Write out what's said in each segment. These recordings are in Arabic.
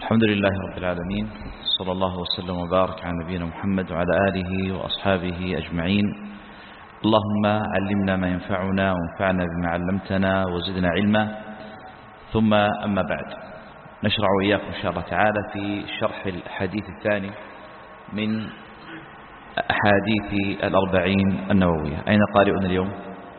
الحمد لله رب العالمين، صلى الله وسلم وبارك على نبينا محمد وعلى آله وأصحابه أجمعين. اللهم علمنا ما ينفعنا وانفعنا بما علمتنا وزدنا علما. ثم أما بعد، نشرع إياكم إن شاء الله تعالى في شرح الحديث الثاني من أحاديث الأربعين النووية. أين قارئنا اليوم؟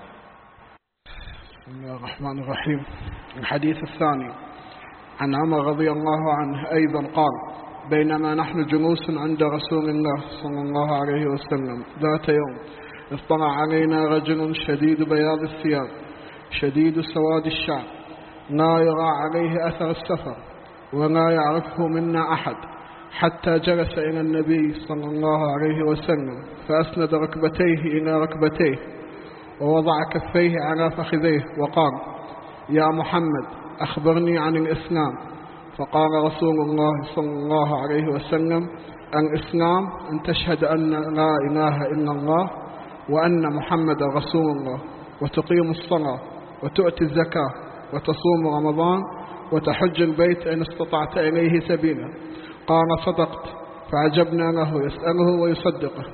بسم الله الرحمن الرحيم. الحديث الثاني عن عمر رضي الله عنه أيضا قال: بينما نحن جلوس عند رسول الله صلى الله عليه وسلم ذات يوم اطلع علينا رجل شديد بياض الثياب شديد سواد الشعر لا يرى عليه أثر السفر ولا يعرفه منا أحد، حتى جلس إلى النبي صلى الله عليه وسلم فأسند ركبتيه إلى ركبتيه ووضع كفيه على فخذيه وقال: يا محمد أخبرني عن الإسلام. فقال رسول الله صلى الله عليه وسلم: الإسلام أن تشهد أن لا إله إلا الله وأن محمد رسول الله، وتقيم الصلاة وتؤتي الزكاة وتصوم رمضان وتحج البيت إن استطعت إليه سبيلا. قال: صدقت. فعجبنا له يسأله ويصدقه.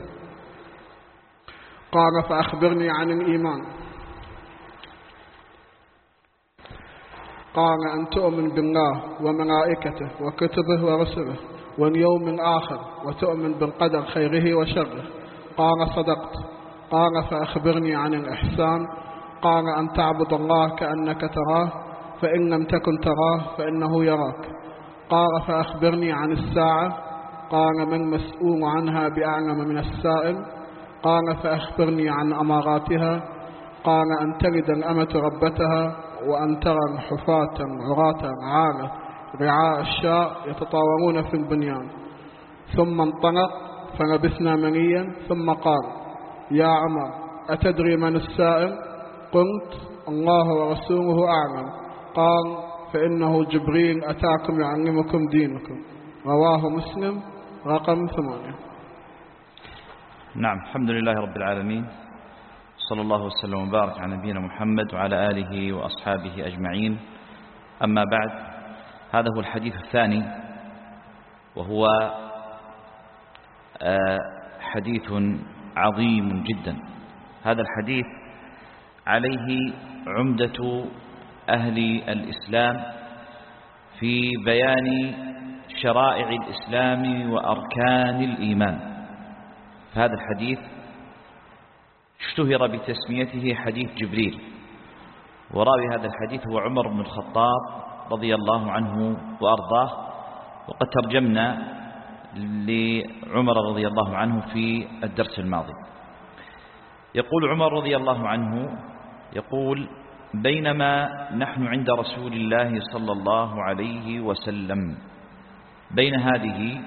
قال: فأخبرني عن الإيمان. قال: أن تؤمن بالله وملائكته وكتبه ورسله واليوم الآخر وتؤمن بالقدر خيره وشره. قال: صدقت. قال: فأخبرني عن الإحسان. قال: أن تعبد الله كأنك تراه، فإن لم تكن تراه فإنه يراك. قال: فأخبرني عن الساعة. قال: ما المسؤول عنها بأعلم من السائل. قال: فأخبرني عن أماراتها. قال: أن تلد الأمة ربتها، وأن ترى الحفاة عراة عالة رعاء الشاء يتطاورون في البنيان. ثم انطلق فلبثنا منيا، ثم قال: يا عمر أتدري من السائل؟ قلت: الله ورسوله أعلم. قال: فإنه جبريل أتاكم يعلمكم دينكم. رواه مسلم رقم 8. نعم، الحمد لله رب العالمين، صلى الله وسلم وبارك على نبينا محمد وعلى آله وأصحابه أجمعين. أما بعد، هذا هو الحديث الثاني، وهو حديث عظيم جدا. هذا الحديث عليه عمدة أهل الإسلام في بيان شرائع الإسلام وأركان الإيمان. فهذا الحديث اشتهر بتسميته حديث جبريل، وراوي هذا الحديث هو عمر بن الخطاب رضي الله عنه وأرضاه، وقد ترجمنا لعمر رضي الله عنه في الدرس الماضي. يقول عمر رضي الله عنه، يقول: بينما نحن عند رسول الله صلى الله عليه وسلم. بين هذه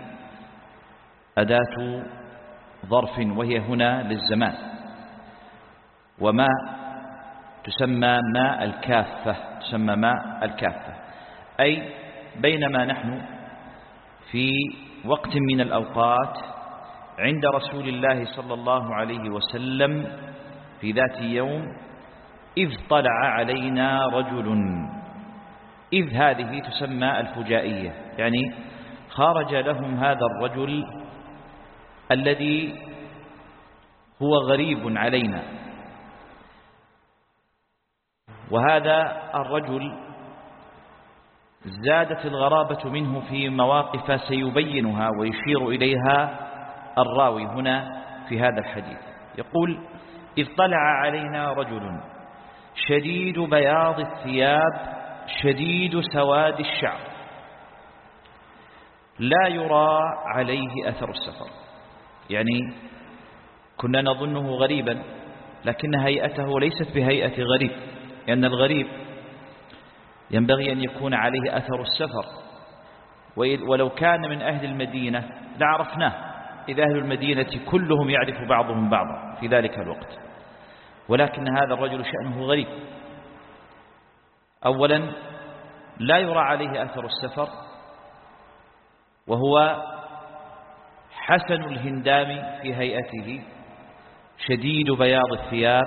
أداة ظرف، وهي هنا للزمان، وما تسمى ماء الكافة، تسمى ماء الكافة، أي بينما نحن في وقت من الأوقات عند رسول الله صلى الله عليه وسلم في ذات يوم، إذ طلع علينا رجل. إذ هذه تسمى الفجائية، يعني خرج لهم هذا الرجل الذي هو غريب علينا. وهذا الرجل زادت الغرابة منه في مواقف سيبينها ويشير إليها الراوي هنا في هذا الحديث. يقول: إذ طلع علينا رجل شديد بياض الثياب شديد سواد الشعر لا يرى عليه أثر السفر. يعني كنا نظنه غريبا، لكن هيئته ليست بهيئة غريب، لأن الغريب ينبغي أن يكون عليه أثر السفر، ولو كان من أهل المدينة لعرفناه، إذ أهل المدينة كلهم يعرف بعضهم بعضا في ذلك الوقت. ولكن هذا الرجل شأنه غريب. أولا، لا يرى عليه أثر السفر، وهو حسن الهندام في هيئته، شديد بياض الثياب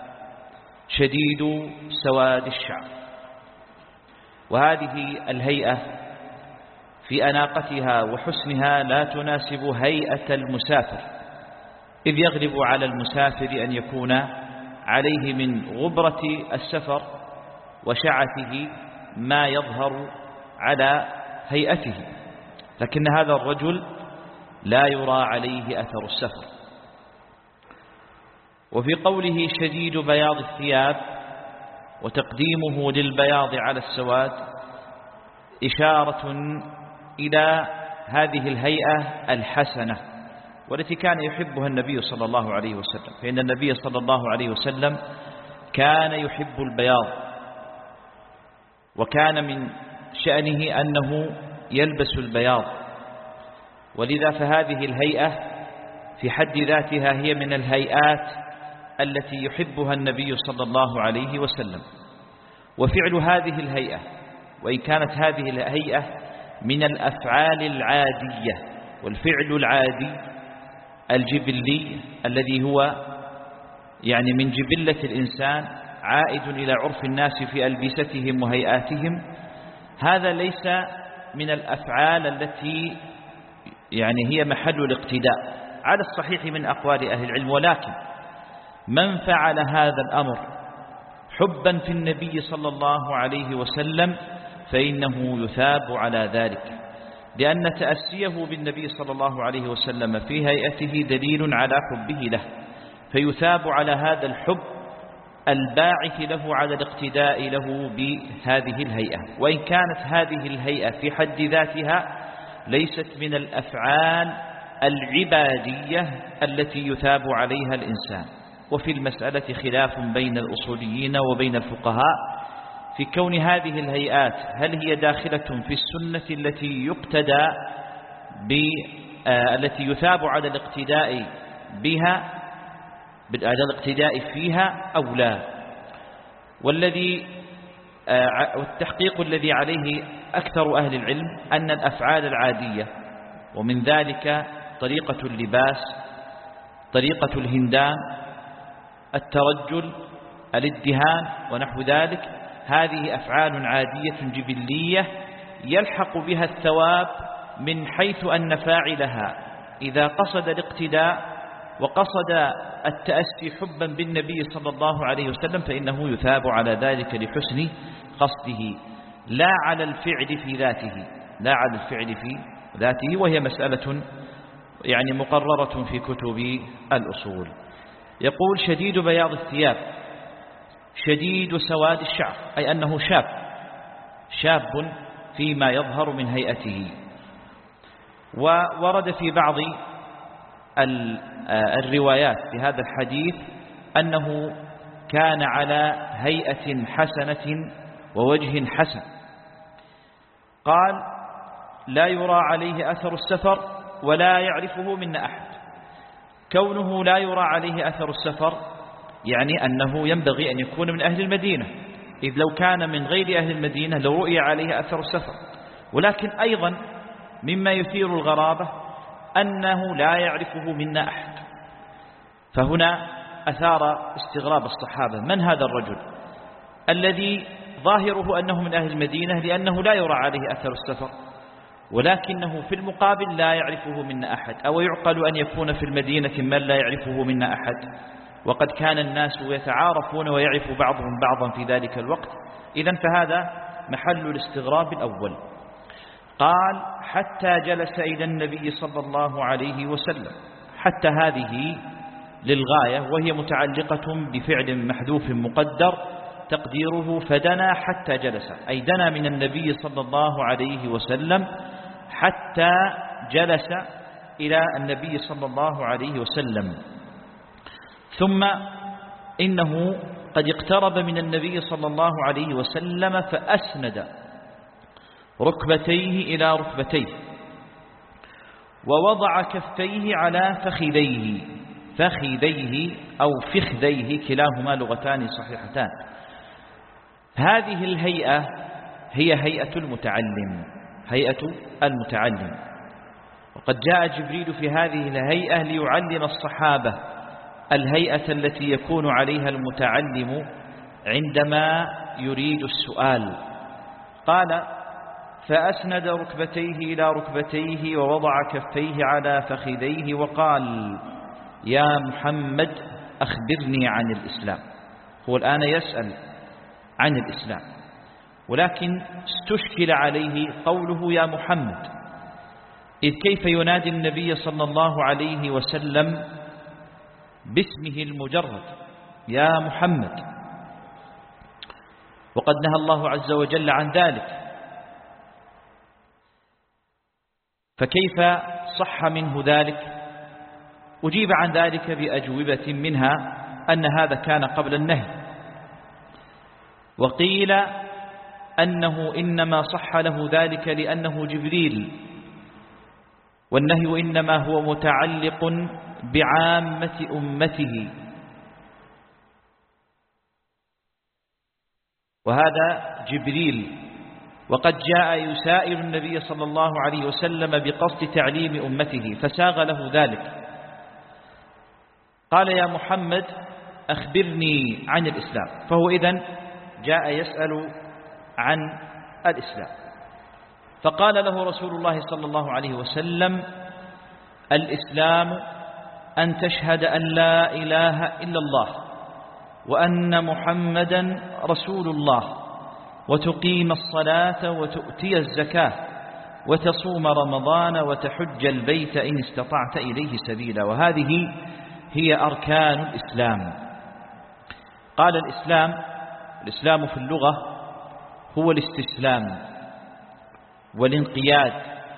شديد سواد الشعر. وهذه الهيئة في أناقتها وحسنها لا تناسب هيئة المسافر، إذ يغلب على المسافر أن يكون عليه من غبرة السفر وشعثه ما يظهر على هيئته، لكن هذا الرجل لا يرى عليه أثر السفر. وفي قوله شديد بياض الثياب وتقديمه للبياض على السواد إشارة إلى هذه الهيئة الحسنة والتي كان يحبها النبي صلى الله عليه وسلم، فإن النبي صلى الله عليه وسلم كان يحب البياض، وكان من شأنه أنه يلبس البياض، ولذا فهذه الهيئة في حد ذاتها هي من الهيئات التي يحبها النبي صلى الله عليه وسلم. وفعل هذه الهيئة، وإن كانت هذه الهيئة من الأفعال العادية، والفعل العادي الجبلي الذي هو يعني من جبلة الإنسان عائد إلى عرف الناس في ألبستهم وهيئاتهم، هذا ليس من الأفعال التي يعني هي محل الاقتداء على الصحيح من أقوال أهل العلم، ولكن من فعل هذا الأمر حبا في النبي صلى الله عليه وسلم فإنه يثاب على ذلك، لأن تأسيه بالنبي صلى الله عليه وسلم في هيئته دليل على حبه له، فيثاب على هذا الحب الباعث له على الاقتداء له بهذه الهيئة. وإن كانت هذه الهيئة في حد ذاتها ليست من الأفعال العبادية التي يثاب عليها الإنسان. وفي المسألة خلاف بين الأصوليين وبين الفقهاء في كون هذه الهيئات هل هي داخلة في السنة التي يقتدى التي يثاب على الاقتداء بها على الاقتداء فيها أو لا. والتحقيق الذي عليه أكثر أهل العلم أن الأفعال العادية، ومن ذلك طريقة اللباس، طريقة الهندام، الترجل، الادهان ونحو ذلك، هذه أفعال عادية جبلية يلحق بها الثواب من حيث أن فاعلها إذا قصد الاقتداء وقصد التأسي حبا بالنبي صلى الله عليه وسلم فإنه يثاب على ذلك لحسن قصده، لا على الفعل في ذاته، لا على الفعل في ذاته، وهي مسألة يعني مقررة في كتب الأصول. يقول شديد بياض الثياب شديد سواد الشعر، أي أنه شاب فيما يظهر من هيئته. وورد في بعض الروايات في هذا الحديث أنه كان على هيئة حسنة ووجه حسن. قال لا يرى عليه أثر السفر ولا يعرفه منا أحد. كونه لا يرى عليه أثر السفر يعني أنه ينبغي أن يكون من أهل المدينة، إذ لو كان من غير أهل المدينة لو رؤي عليه أثر السفر. ولكن أيضا مما يثير الغرابة أنه لا يعرفه منا أحد، فهنا أثار استغراب الصحابة، من هذا الرجل الذي ظاهره أنه من أهل المدينة لأنه لا يرى عليه أثر السفر، ولكنه في المقابل لا يعرفه منا أحد؟ أو يعقل أن يكون في المدينة من لا يعرفه منا أحد وقد كان الناس يتعارفون ويعرف بعضهم بعضا في ذلك الوقت؟ إذن فهذا محل الاستغراب الأول. قال حتى جلس إلى النبي صلى الله عليه وسلم، حتى هذه للغاية وهي متعلقة بفعل محذوف مقدر تقديره فدنا حتى جلس، أي دنا من النبي صلى الله عليه وسلم حتى جلس إلى النبي صلى الله عليه وسلم. ثم إنه قد اقترب من النبي صلى الله عليه وسلم فأسند ركبتيه إلى ركبتيه ووضع كفيه على فخذيه أو فخذيه، كلاهما لغتان صحيحتان. هذه الهيئة هي هيئة المتعلم، وقد جاء جبريل في هذه الهيئة ليعلم الصحابة الهيئة التي يكون عليها المتعلم عندما يريد السؤال. قال فأسند ركبتيه إلى ركبتيه ووضع كفيه على فخذيه وقال: يا محمد أخبرني عن الإسلام. هو الآن يسأل عن الإسلام، ولكن استشكل عليه قوله يا محمد، إذ كيف ينادي النبي صلى الله عليه وسلم باسمه المجرد يا محمد، وقد نهى الله عز وجل عن ذلك، فكيف صح منه ذلك؟ أجيب عن ذلك بأجوبة، منها أن هذا كان قبل النهي، وقيل أنه إنما صح له ذلك لأنه جبريل، والنهي إنما هو متعلق بعامة أمته، وهذا جبريل، وقد جاء يسائل النبي صلى الله عليه وسلم بقصد تعليم أمته فساغ له ذلك. قال يا محمد أخبرني عن الإسلام، فهو إذن جاء يسأل عن الإسلام، فقال له رسول الله صلى الله عليه وسلم: الإسلام أن تشهد أن لا إله إلا الله وأن محمدا رسول الله، وتقيم الصلاة وتؤتي الزكاة وتصوم رمضان وتحج البيت إن استطعت إليه سبيلا. وهذه هي أركان الإسلام. قال الإسلام في اللغة هو الاستسلام والانقياد،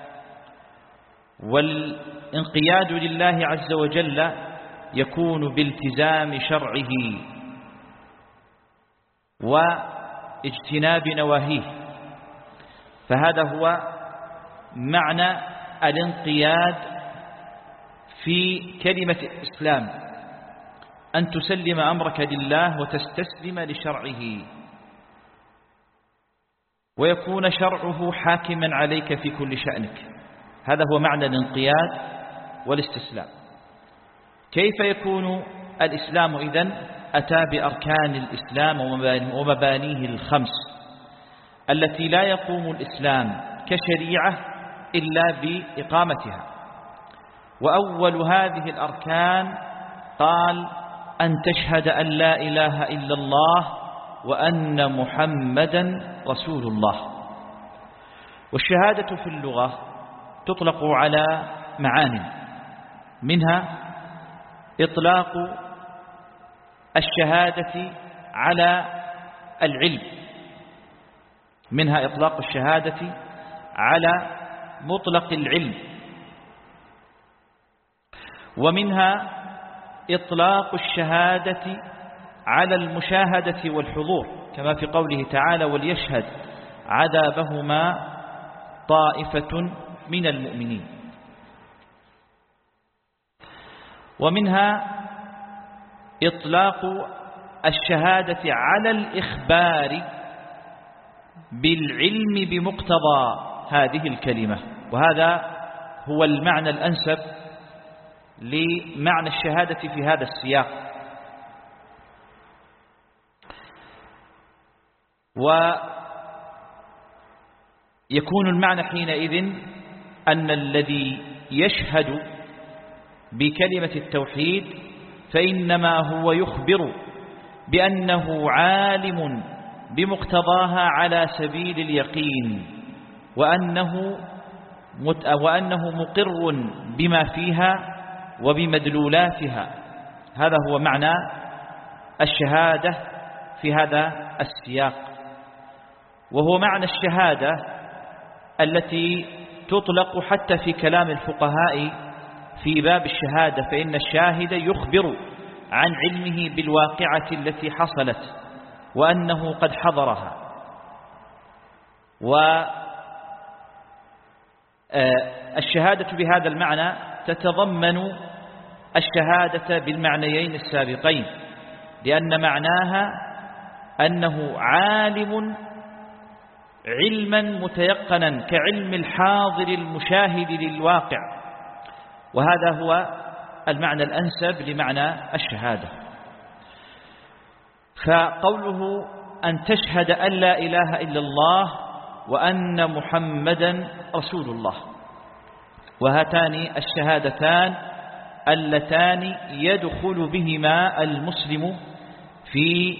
والانقياد لله عز وجل يكون بالتزام شرعه واجتناب نواهيه، فهذا هو معنى الانقياد في كلمة الإسلام، أن تسلم أمرك لله وتستسلم لشرعه، ويكون شرعه حاكما عليك في كل شأنك. هذا هو معنى الانقياد والاستسلام. كيف يكون الإسلام إذن؟ أتى بأركان الإسلام ومبانيه الخمس التي لا يقوم الإسلام كشريعة إلا بإقامتها. وأول هذه الأركان قال: أن تشهد أن لا إله إلا الله وأن محمدا رسول الله. والشهادة في اللغة تطلق على معاني، منها إطلاق الشهادة على العلم، منها إطلاق الشهادة على مطلق العلم، ومنها إطلاق الشهادة على المشاهدة والحضور، كما في قوله تعالى: وليشهد عذابهما طائفة من المؤمنين. ومنها إطلاق الشهادة على الإخبار بالعلم بمقتضى هذه الكلمة، وهذا هو المعنى الأنسب لمعنى الشهادة في هذا السياق. ويكون المعنى حينئذ أن الذي يشهد بكلمة التوحيد فإنما هو يخبر بأنه عالم بمقتضاها على سبيل اليقين، وأنه مقر بما فيها وبمدلولاتها. هذا هو معنى الشهادة في هذا السياق، وهو معنى الشهادة التي تطلق حتى في كلام الفقهاء في باب الشهادة، فإن الشاهد يخبر عن علمه بالواقعة التي حصلت وأنه قد حضرها. والشهادة بهذا المعنى تتضمن الشهادة بالمعنيين السابقين، لأن معناها أنه عالم علما متيقنا كعلم الحاضر المشاهد للواقع، وهذا هو المعنى الأنسب لمعنى الشهادة. فقوله أن تشهد أن لا إله إلا الله وأن محمدا رسول الله. وهاتان الشهادتان اللتان يدخل بهما المسلم في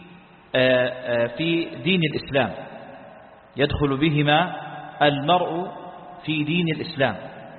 دين الإسلام، يدخل بهما المرء في دين الإسلام،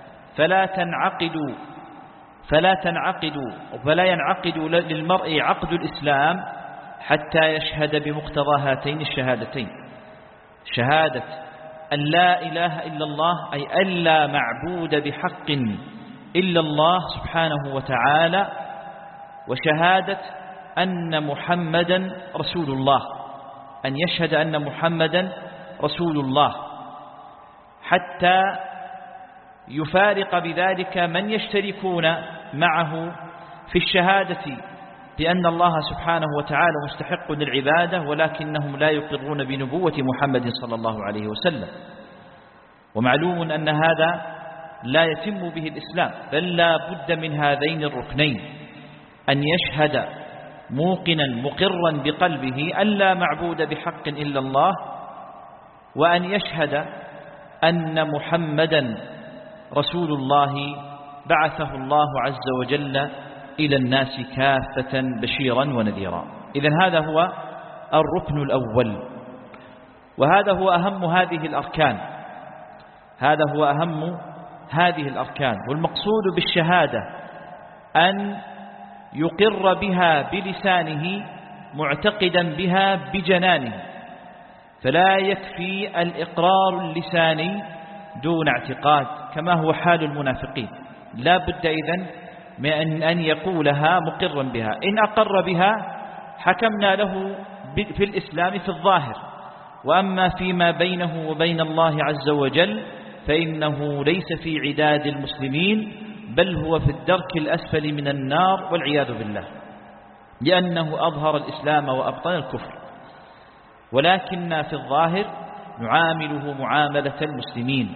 فلا ينعقد للمرء عقد الإسلام حتى يشهد بمقتضى هاتين الشهادتين: شهادة أن لا إله إلا الله، أي أن لا معبود بحق إلا الله سبحانه وتعالى، وشهادة أن محمدا رسول الله، أن يشهد أن محمدا رسول الله، حتى يفارق بذلك من يشتركون معه في الشهادة بأن الله سبحانه وتعالى مستحق للعبادة، ولكنهم لا يقرون بنبوة محمد صلى الله عليه وسلم. ومعلوم أن هذا لا يتم به الإسلام، بل لا بد من هذين الركنين: أن يشهد موقنا مقرا بقلبه أن لا معبود بحق إلا الله، وأن يشهد أن محمدا رسول الله بعثه الله عز وجل إلى الناس كافة بشيرا ونذيرا. إذن هذا هو الركن الأول، وهذا هو أهم هذه الأركان، هذا هو أهم هذه الأركان. والمقصود بالشهادة أن يقر بها بلسانه معتقدا بها بجنانه، فلا يكفي الإقرار اللساني دون اعتقاد كما هو حال المنافقين، لا بد إذن من أن يقولها مقرا بها. إن أقر بها حكمنا له في الإسلام في الظاهر، وأما فيما بينه وبين الله عز وجل فإنه ليس في عداد المسلمين، بل هو في الدرك الأسفل من النار والعياذ بالله، لأنه أظهر الإسلام وأبطن الكفر. ولكننا في الظاهر نعامله معاملة المسلمين.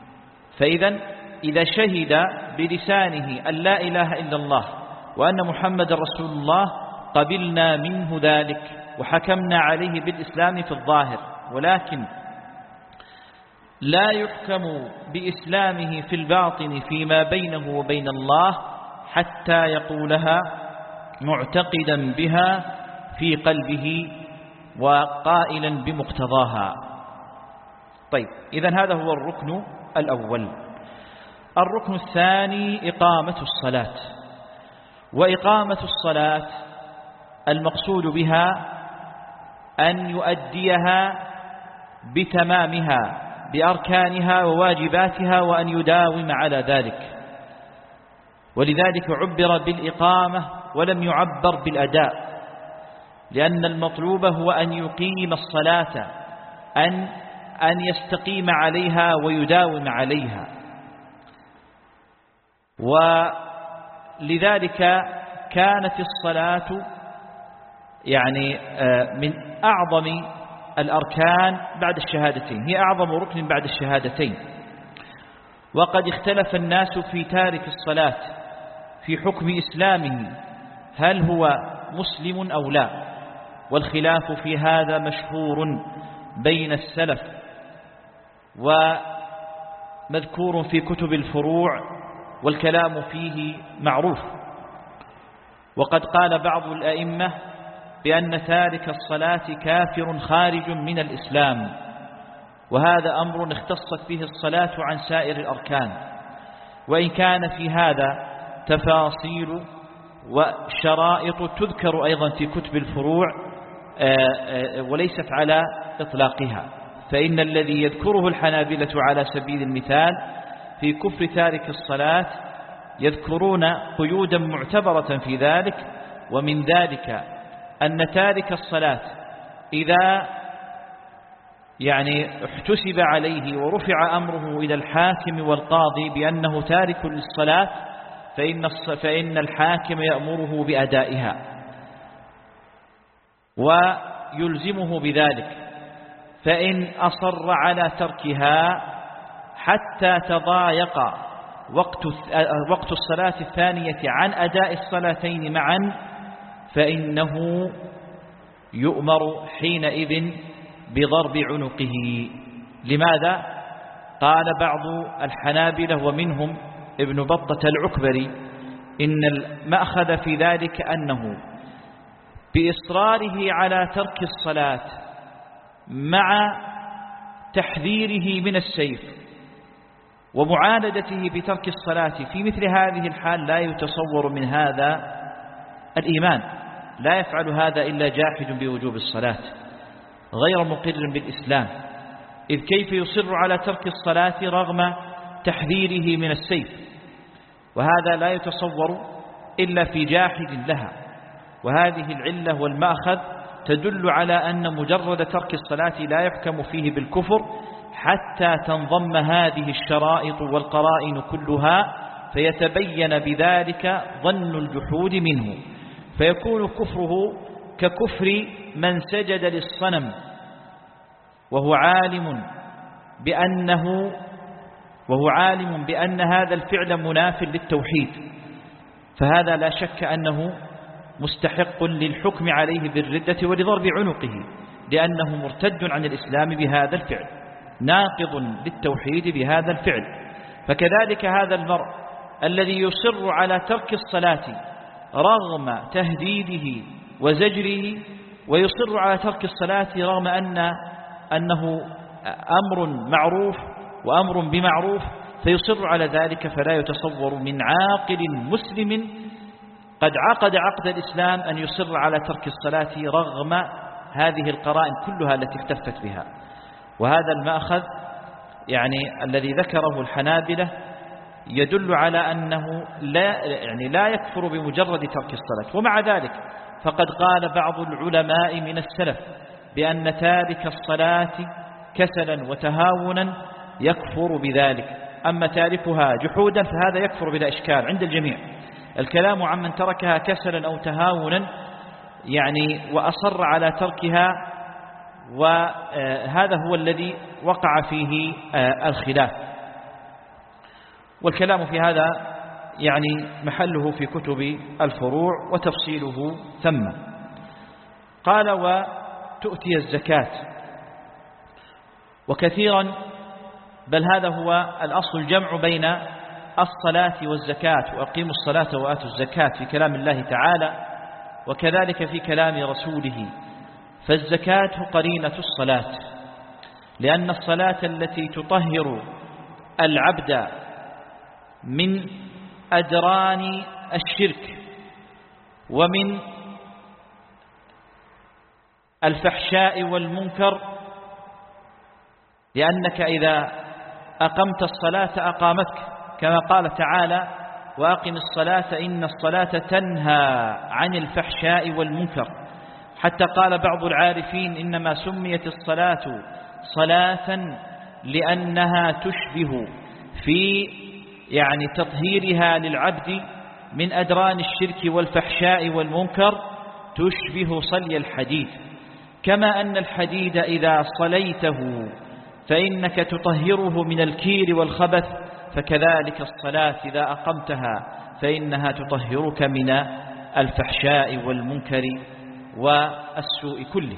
إذا شهد بلسانه أن لا إله إلا الله وأن محمد رسول الله قبلنا منه ذلك وحكمنا عليه بالإسلام في الظاهر، ولكن لا يحكم بإسلامه في الباطن فيما بينه وبين الله حتى يقولها معتقدا بها في قلبه وقائلا بمقتضاها. طيب، إذن هذا هو الركن الأول. الركن الثاني إقامة الصلاة. وإقامة الصلاة المقصود بها أن يؤديها بتمامها بأركانها وواجباتها، وأن يداوم على ذلك. ولذلك عبر بالإقامة ولم يعبر بالأداء، لأن المطلوب هو أن يقيم الصلاة، أن يستقيم عليها ويداوم عليها. ولذلك كانت الصلاة من أعظم الأركان بعد الشهادتين، هي أعظم ركن بعد الشهادتين. وقد اختلف الناس في تارك الصلاة في حكم إسلامه، هل هو مسلم أو لا؟ والخلاف في هذا مشهور بين السلف، ومذكور في كتب الفروع، والكلام فيه معروف. وقد قال بعض الأئمة بأن تارك الصلاة كافر خارج من الإسلام، وهذا أمر اختصت به الصلاة عن سائر الأركان، وإن كان في هذا تفاصيل وشرائط تذكر أيضا في كتب الفروع وليست على إطلاقها. فإن الذي يذكره الحنابلة على سبيل المثال في كفر تارك الصلاة يذكرون قيودا معتبرة في ذلك، ومن ذلك أن تارك الصلاة إذا احتسب عليه ورفع أمره إلى الحاكم والقاضي بأنه تارك للصلاة فإن الحاكم يأمره بأدائها ويلزمه بذلك، فإن أصر على تركها حتى تضايق وقت الصلاة الثانية عن أداء الصلاتين معا فإنه يؤمر حينئذ بضرب عنقه. لماذا؟ قال بعض الحنابلة ومنهم ابن بطة العكبري إن المأخذ في ذلك أنه بإصراره على ترك الصلاة مع تحذيره من السيف ومعاندته بترك الصلاة في مثل هذه الحال لا يتصور من هذا الإيمان، لا يفعل هذا إلا جاحد بوجوب الصلاة غير مقر بالإسلام، إذ كيف يصر على ترك الصلاة رغم تحذيره من السيف؟ وهذا لا يتصور إلا في جاحد لها. وهذه العلة والمأخذ تدل على أن مجرد ترك الصلاة لا يحكم فيه بالكفر حتى تنضم هذه الشرائط والقرائن كلها فيتبين بذلك ظن الجحود منه، فيكون كفره ككفر من سجد للصنم وهو عالم بأن هذا الفعل مناف للتوحيد، فهذا لا شك أنه مستحق للحكم عليه بالردة ولضرب عنقه، لأنه مرتد عن الإسلام بهذا الفعل، ناقض للتوحيد بهذا الفعل. فكذلك هذا المرء الذي يصر على ترك الصلاة رغم تهديده وزجره، ويصر على ترك الصلاة رغم أنه أمر معروف وأمر بمعروف، فيصر على ذلك، فلا يتصور من عاقل مسلم قد عقد عقد الإسلام أن يصر على ترك الصلاة رغم هذه القرائن كلها التي اكتفت بها. وهذا المأخذ الذي ذكره الحنابلة يدل على أنه لا يكفر بمجرد ترك الصلاة. ومع ذلك فقد قال بعض العلماء من السلف بأن تارك الصلاة كسلا وتهاونا يكفر بذلك، أما تاركها جحودا فهذا يكفر بلا إشكال عند الجميع. الكلام عن من تركها كسلا أو تهاونا وأصر على تركها، وهذا هو الذي وقع فيه الخلاف، والكلام في هذا محله في كتب الفروع وتفصيله ثم. قال وتؤتي الزكاة، وكثيرا بل هذا هو الأصل الجمع بين الصلاة والزكاة، وأقيموا الصلاة وآتوا الزكاة في كلام الله تعالى وكذلك في كلام رسوله. فالزكاة قرينة الصلاة، لأن الصلاة التي تطهر العبد من أدران الشرك ومن الفحشاء والمنكر، لأنك إذا أقمت الصلاة أقامتك، كما قال تعالى وأقم الصلاة إن الصلاة تنهى عن الفحشاء والمنكر. حتى قال بعض العارفين إنما سميت الصلاة صلاة لأنها تشبه في تطهيرها للعبد من أدران الشرك والفحشاء والمنكر تشبه صلي الحديد، كما أن الحديد إذا صليته فإنك تطهره من الكير والخبث، فكذلك الصلاة إذا أقمتها فإنها تطهرك من الفحشاء والمنكر والسوء كله.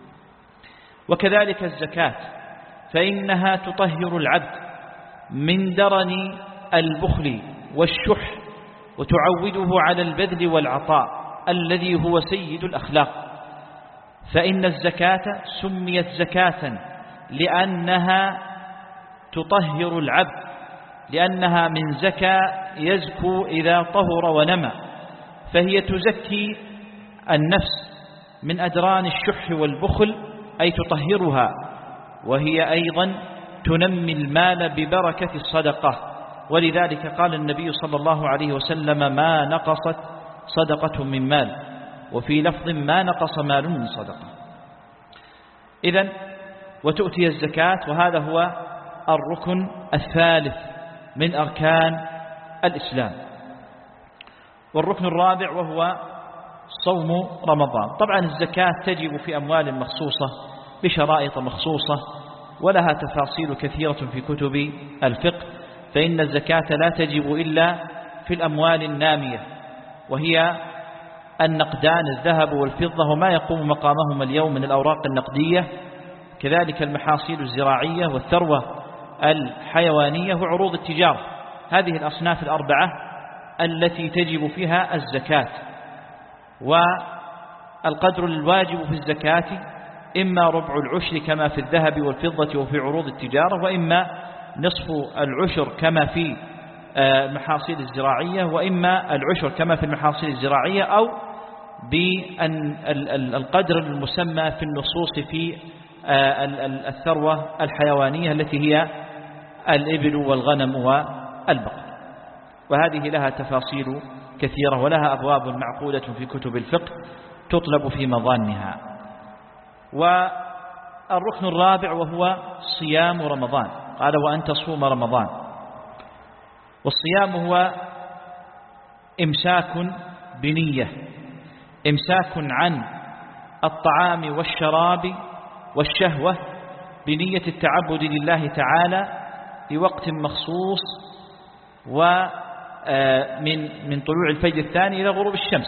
وكذلك الزكاة فإنها تطهر العبد من درن البخل والشح، وتعوده على البذل والعطاء الذي هو سيد الأخلاق. فإن الزكاة سميت زكاة لأنها تطهر العبد، لأنها من زكى يزكو إذا طهر ونمى، فهي تزكي النفس من أدران الشح والبخل، أي تطهرها، وهي أيضا تنمي المال ببركة الصدقة. ولذلك قال النبي صلى الله عليه وسلم ما نقصت صدقة من مال، وفي لفظ ما نقص مال من صدقة. إذن وتؤتي الزكاة، وهذا هو الركن الثالث من أركان الإسلام. والركن الرابع وهو صوم رمضان. طبعا الزكاة تجب في أموال مخصوصة بشرائط مخصوصة، ولها تفاصيل كثيرة في كتب الفقه. فإن الزكاة لا تجب إلا في الأموال النامية، وهي النقدان الذهب والفضة وما يقوم مقامهما اليوم من الأوراق النقدية كذلك المحاصيل الزراعية والثروة الحيوانية وعروض التجارة. هذه الأصناف الأربعة التي تجب فيها الزكاة. والقدر الواجب في الزكاة إما ربع العشر كما في الذهب والفضة وفي عروض التجارة، وإما نصف العشر كما في المحاصيل الزراعية، وإما العشر كما في المحاصيل الزراعية، أو بالقدر المسمى في النصوص في الثروة الحيوانية التي هي الإبل والغنم والبقر. وهذه لها تفاصيل كثيرة ولها أبواب معقودة في كتب الفقه تطلب في مظانها. والركن الرابع وهو صيام رمضان. قال وأن تصوم رمضان. والصيام هو إمساك بنية، إمساك عن الطعام والشراب والشهوة بنية التعبد لله تعالى في وقت مخصوص، ومن طلوع الفجر الثاني إلى غروب الشمس.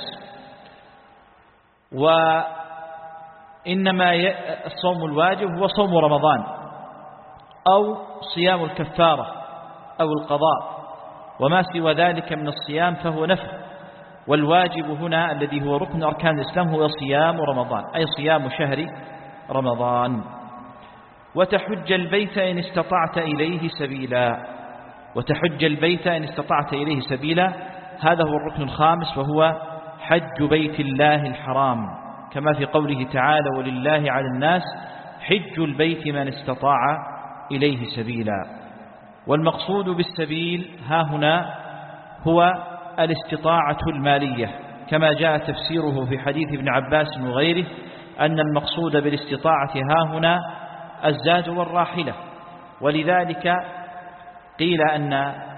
وإنما الصوم الواجب هو صوم رمضان أو صيام الكفارة أو القضاء، وما سوى ذلك من الصيام فهو نفل. والواجب هنا الذي هو ركن أركان الإسلام هو صيام رمضان، أي صيام شهر رمضان. وتحج البيت إن استطعت إليه سبيلا. وتحج البيت إن استطعت إليه سبيلا، هذا هو الركن الخامس، وهو حج بيت الله الحرام، كما في قوله تعالى ولله على الناس حج البيت من استطاع إليه سبيلا. والمقصود بالسبيل ها هنا هو الاستطاعة المالية، كما جاء تفسيره في حديث ابن عباس وغيره أن المقصود بالاستطاعة ها هنا الزاد والراحلة. ولذلك قيل أن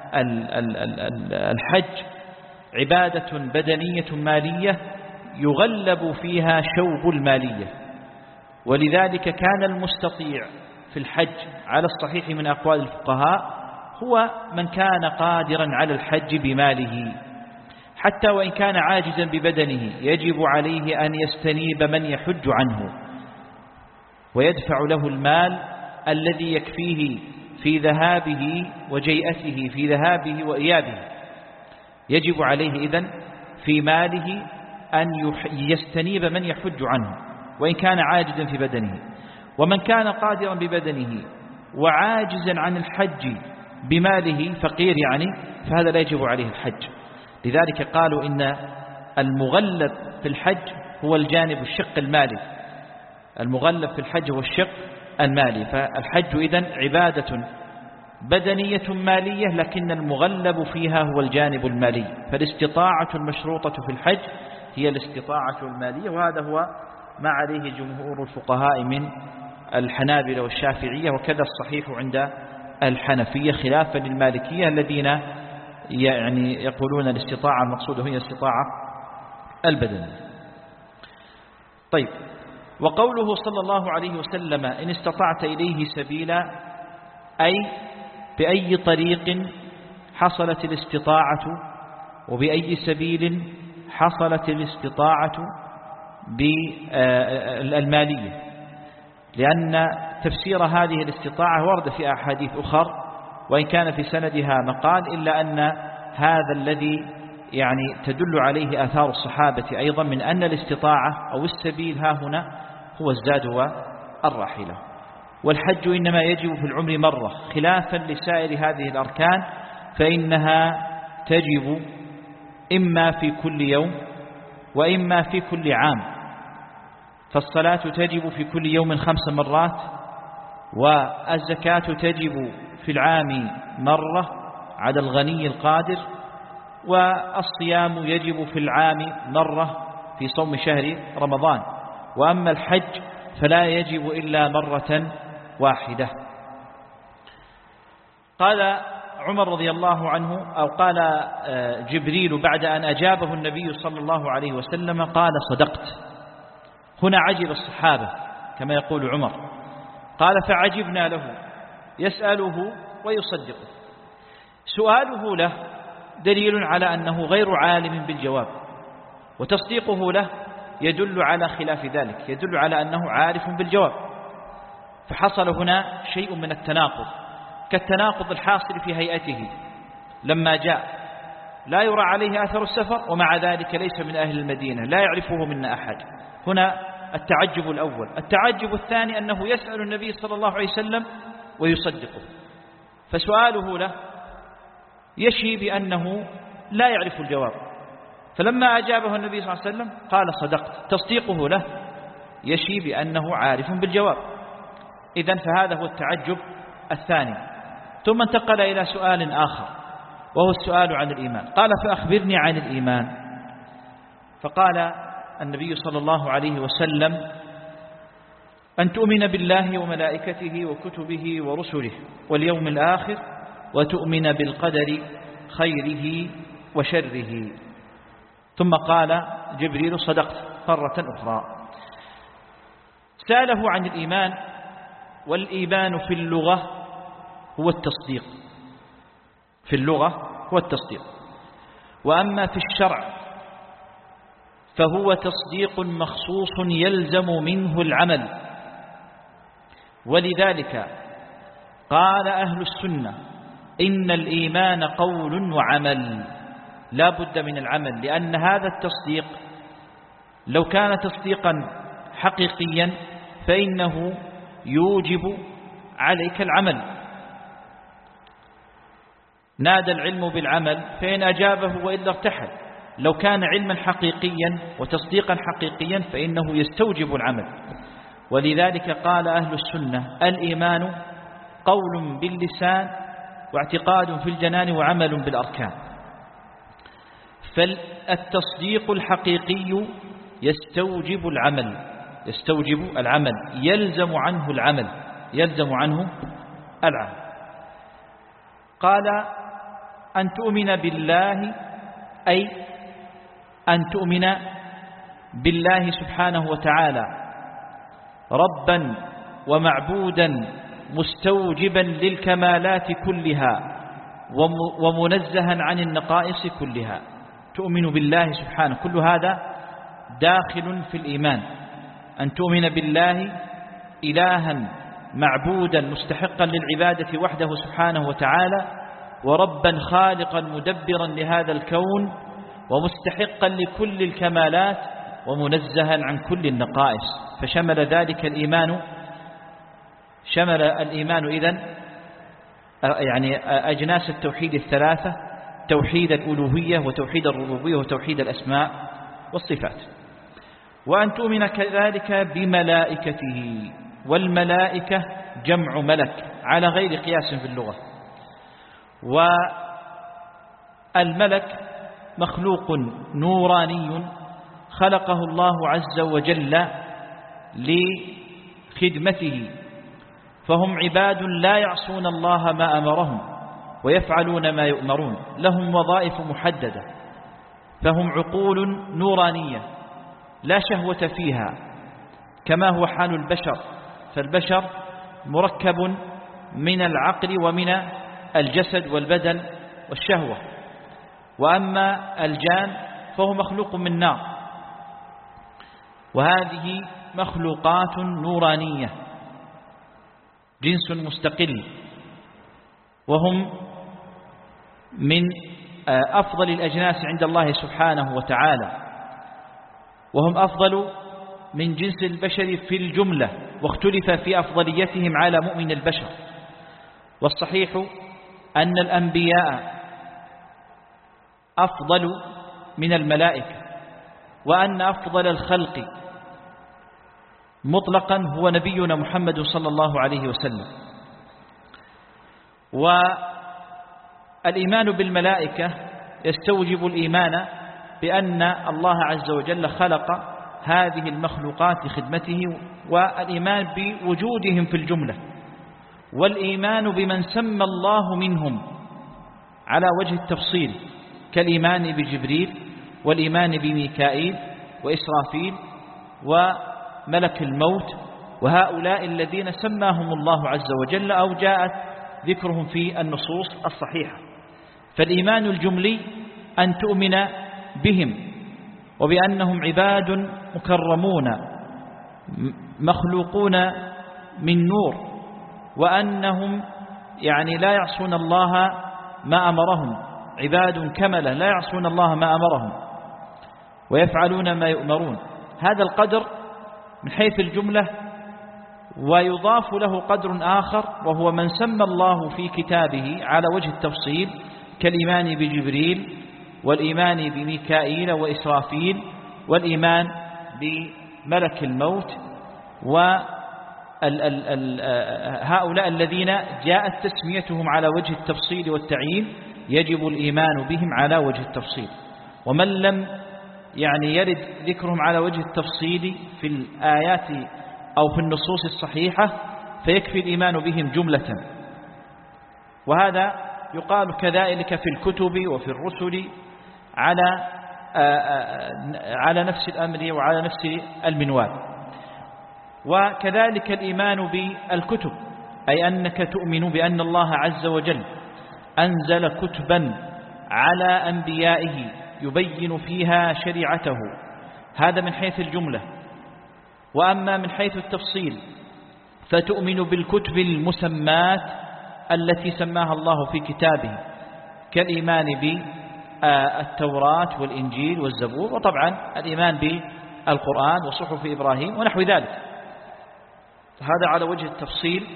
الحج عبادة بدنية مالية يغلب فيها شوب المالية، ولذلك كان المستطيع في الحج على الصحيح من أقوال الفقهاء هو من كان قادرا على الحج بماله، حتى وإن كان عاجزا ببدنه يجب عليه أن يستنيب من يحج عنه ويدفع له المال الذي يكفيه في ذهابه وجيئته، في ذهابه وإيابه. يجب عليه إذن في ماله أن يستنيب من يحج عنه وإن كان عاجزا في بدنه. ومن كان قادرا ببدنه وعاجزا عن الحج بماله، فقير يعني، فهذا لا يجب عليه الحج. لذلك قالوا إن المغلب في الحج هو الجانب الشق المالي. المغلب في الحج هو الشق المالي. فالحج إذن عبادة بدنية مالية، لكن المغلب فيها هو الجانب المالي. فالاستطاعة المشروطة في الحج هي الاستطاعة المالية، وهذا هو ما عليه جمهور الفقهاء من الحنابلة والشافعية، وكذا الصحيح عند الحنفية، خلافا للمالكية الذين يعني يقولون الاستطاعة المقصودة هي الاستطاعة البدنية. طيب، وقوله صلى الله عليه وسلم إن استطعت إليه سبيلا، أي بأي طريق حصلت الاستطاعة وبأي سبيل حصلت الاستطاعة بالمالية، لأن تفسير هذه الاستطاعة ورد في أحاديث أخر وإن كان في سندها مقال، إلا أن هذا الذي يعني تدل عليه آثار الصحابة أيضا من أن الاستطاعة أو السبيل ها هنا هو الزاد والراحلة. والحج إنما يجب في العمر مرة، خلافا لسائر هذه الأركان فإنها تجب إما في كل يوم وإما في كل عام. فالصلاة تجب في كل يوم 5 مرات، والزكاة تجب في العام مرة على الغني القادر، والصيام يجب في العام مرة في صوم شهر رمضان. وأما الحج فلا يجب إلا مرة واحدة. قال عمر رضي الله عنه، أو قال جبريل بعد أن أجابه النبي صلى الله عليه وسلم، قال صدقت. هنا عجب الصحابة كما يقول عمر، قال فعجبنا له يسأله ويصدقه. سؤاله له دليل على أنه غير عالم بالجواب، وتصديقه له يدل على خلاف ذلك، يدل على أنه عارف بالجواب. فحصل هنا شيء من التناقض، كالتناقض الحاصل في هيئته لما جاء لا يرى عليه أثر السفر ومع ذلك ليس من أهل المدينة لا يعرفه منا أحد. هنا التعجب الأول. التعجب الثاني أنه يسأل النبي صلى الله عليه وسلم ويصدقه، فسؤاله له يشي بأنه لا يعرف الجواب، فلما أجابه النبي صلى الله عليه وسلم قال صدقت. تصديقه له يشي بأنه عارف بالجواب. إذن فهذا هو التعجب الثاني. ثم انتقل إلى سؤال آخر وهو السؤال عن الإيمان. قال فأخبرني عن الإيمان. فقال النبي صلى الله عليه وسلم أن تؤمن بالله وملائكته وكتبه ورسله واليوم الآخر وتؤمن بالقدر خيره وشره. ثم قال جبريل صدقت مرة أخرى. سأله عن الإيمان، والإيمان في اللغة هو التصديق، في اللغة هو التصديق، وأما في الشرع فهو تصديق مخصوص يلزم منه العمل. ولذلك قال أهل السنة إن الإيمان قول وعمل، لا بد من العمل، لأن هذا التصديق لو كان تصديقا حقيقيا فإنه يوجب عليك العمل. نادى العلم بالعمل فإن أجابه وإلا ارتحل. لو كان علما حقيقيا وتصديقا حقيقيا فإنه يستوجب العمل. ولذلك قال أهل السنة الإيمان قول باللسان واعتقاد في الجنان وعمل بالأركان. فالتصديق الحقيقي يستوجب العمل، يستوجب العمل، يلزم عنه العمل، يلزم عنه العمل. قال أن تؤمن بالله، أي أن تؤمن بالله سبحانه وتعالى ربا ومعبودا مستوجبا للكمالات كلها ومنزها عن النقائص كلها. تؤمن بالله سبحانه، كل هذا داخل في الإيمان. أن تؤمن بالله إلها معبودا مستحقا للعبادة وحده سبحانه وتعالى، وربا خالقا مدبرا لهذا الكون ومستحقا لكل الكمالات ومنزها عن كل النقائص. فشمل ذلك الإيمان، شمل الإيمان إذن يعني أجناس التوحيد الثلاثة: توحيد الألوهية وتوحيد الربوبية وتوحيد الأسماء والصفات. وأن تؤمن كذلك بملائكته، والملائكة جمع ملك على غير قياس في اللغة. والملك مخلوق نوراني خلقه الله عز وجل لخدمته، فهم عباد لا يعصون الله ما أمرهم ويفعلون ما يؤمرون، لهم وظائف محددة، فهم عقول نورانية لا شهوة فيها كما هو حال البشر. فالبشر مركب من العقل ومن الجسد والبدن والشهوة، وأما الجان فهو مخلوق من نار. وهذه مخلوقات نورانية جنس مستقل، وهم من أفضل الأجناس عند الله سبحانه وتعالى، وهم أفضل من جنس البشر في الجملة، واختلف في أفضليتهم على مؤمن البشر. والصحيح أن الأنبياء أفضل من الملائكة، وأن أفضل الخلق مطلقا هو نبينا محمد صلى الله عليه وسلم. والإيمان بالملائكة يستوجب الإيمان بأن الله عز وجل خلق هذه المخلوقات لخدمته، والإيمان بوجودهم في الجملة، والإيمان بمن سمى الله منهم على وجه التفصيل، كالإيمان بجبريل والإيمان بميكائيل وإسرافيل وملك الموت، وهؤلاء الذين سماهم الله عز وجل أو جاءت ذكرهم في النصوص الصحيحة. فالإيمان الجملي أن تؤمن بهم وبأنهم عباد مكرمون مخلوقون من نور، وأنهم يعني لا يعصون الله ما أمرهم، عباد كملة لا يعصون الله ما أمرهم ويفعلون ما يؤمرون. هذا القدر من حيث الجملة. ويضاف له قدر آخر وهو من سمى الله في كتابه على وجه التفصيل كالإيمان بجبريل والإيمان بميكائيل وإسرافيل والإيمان بملك الموت، وهؤلاء الذين جاءت تسميتهم على وجه التفصيل والتعيين يجب الإيمان بهم على وجه التفصيل. ومن لم يعني يرد ذكرهم على وجه التفصيل في الآيات أو في النصوص الصحيحة فيكفي الإيمان بهم جملة. وهذا يقال كذلك في الكتب وفي الرسل على نفس الأمر وعلى نفس المنوال. وكذلك الإيمان بالكتب، أي أنك تؤمن بأن الله عز وجل أنزل كتبا على أنبيائه يبين فيها شريعته. هذا من حيث الجملة. وأما من حيث التفصيل فتؤمن بالكتب المسمات التي سماها الله في كتابه كالإيمان بالتوراة والإنجيل والزبور، وطبعا الإيمان بالقرآن وصحف إبراهيم ونحو ذلك. هذا على وجه التفصيل.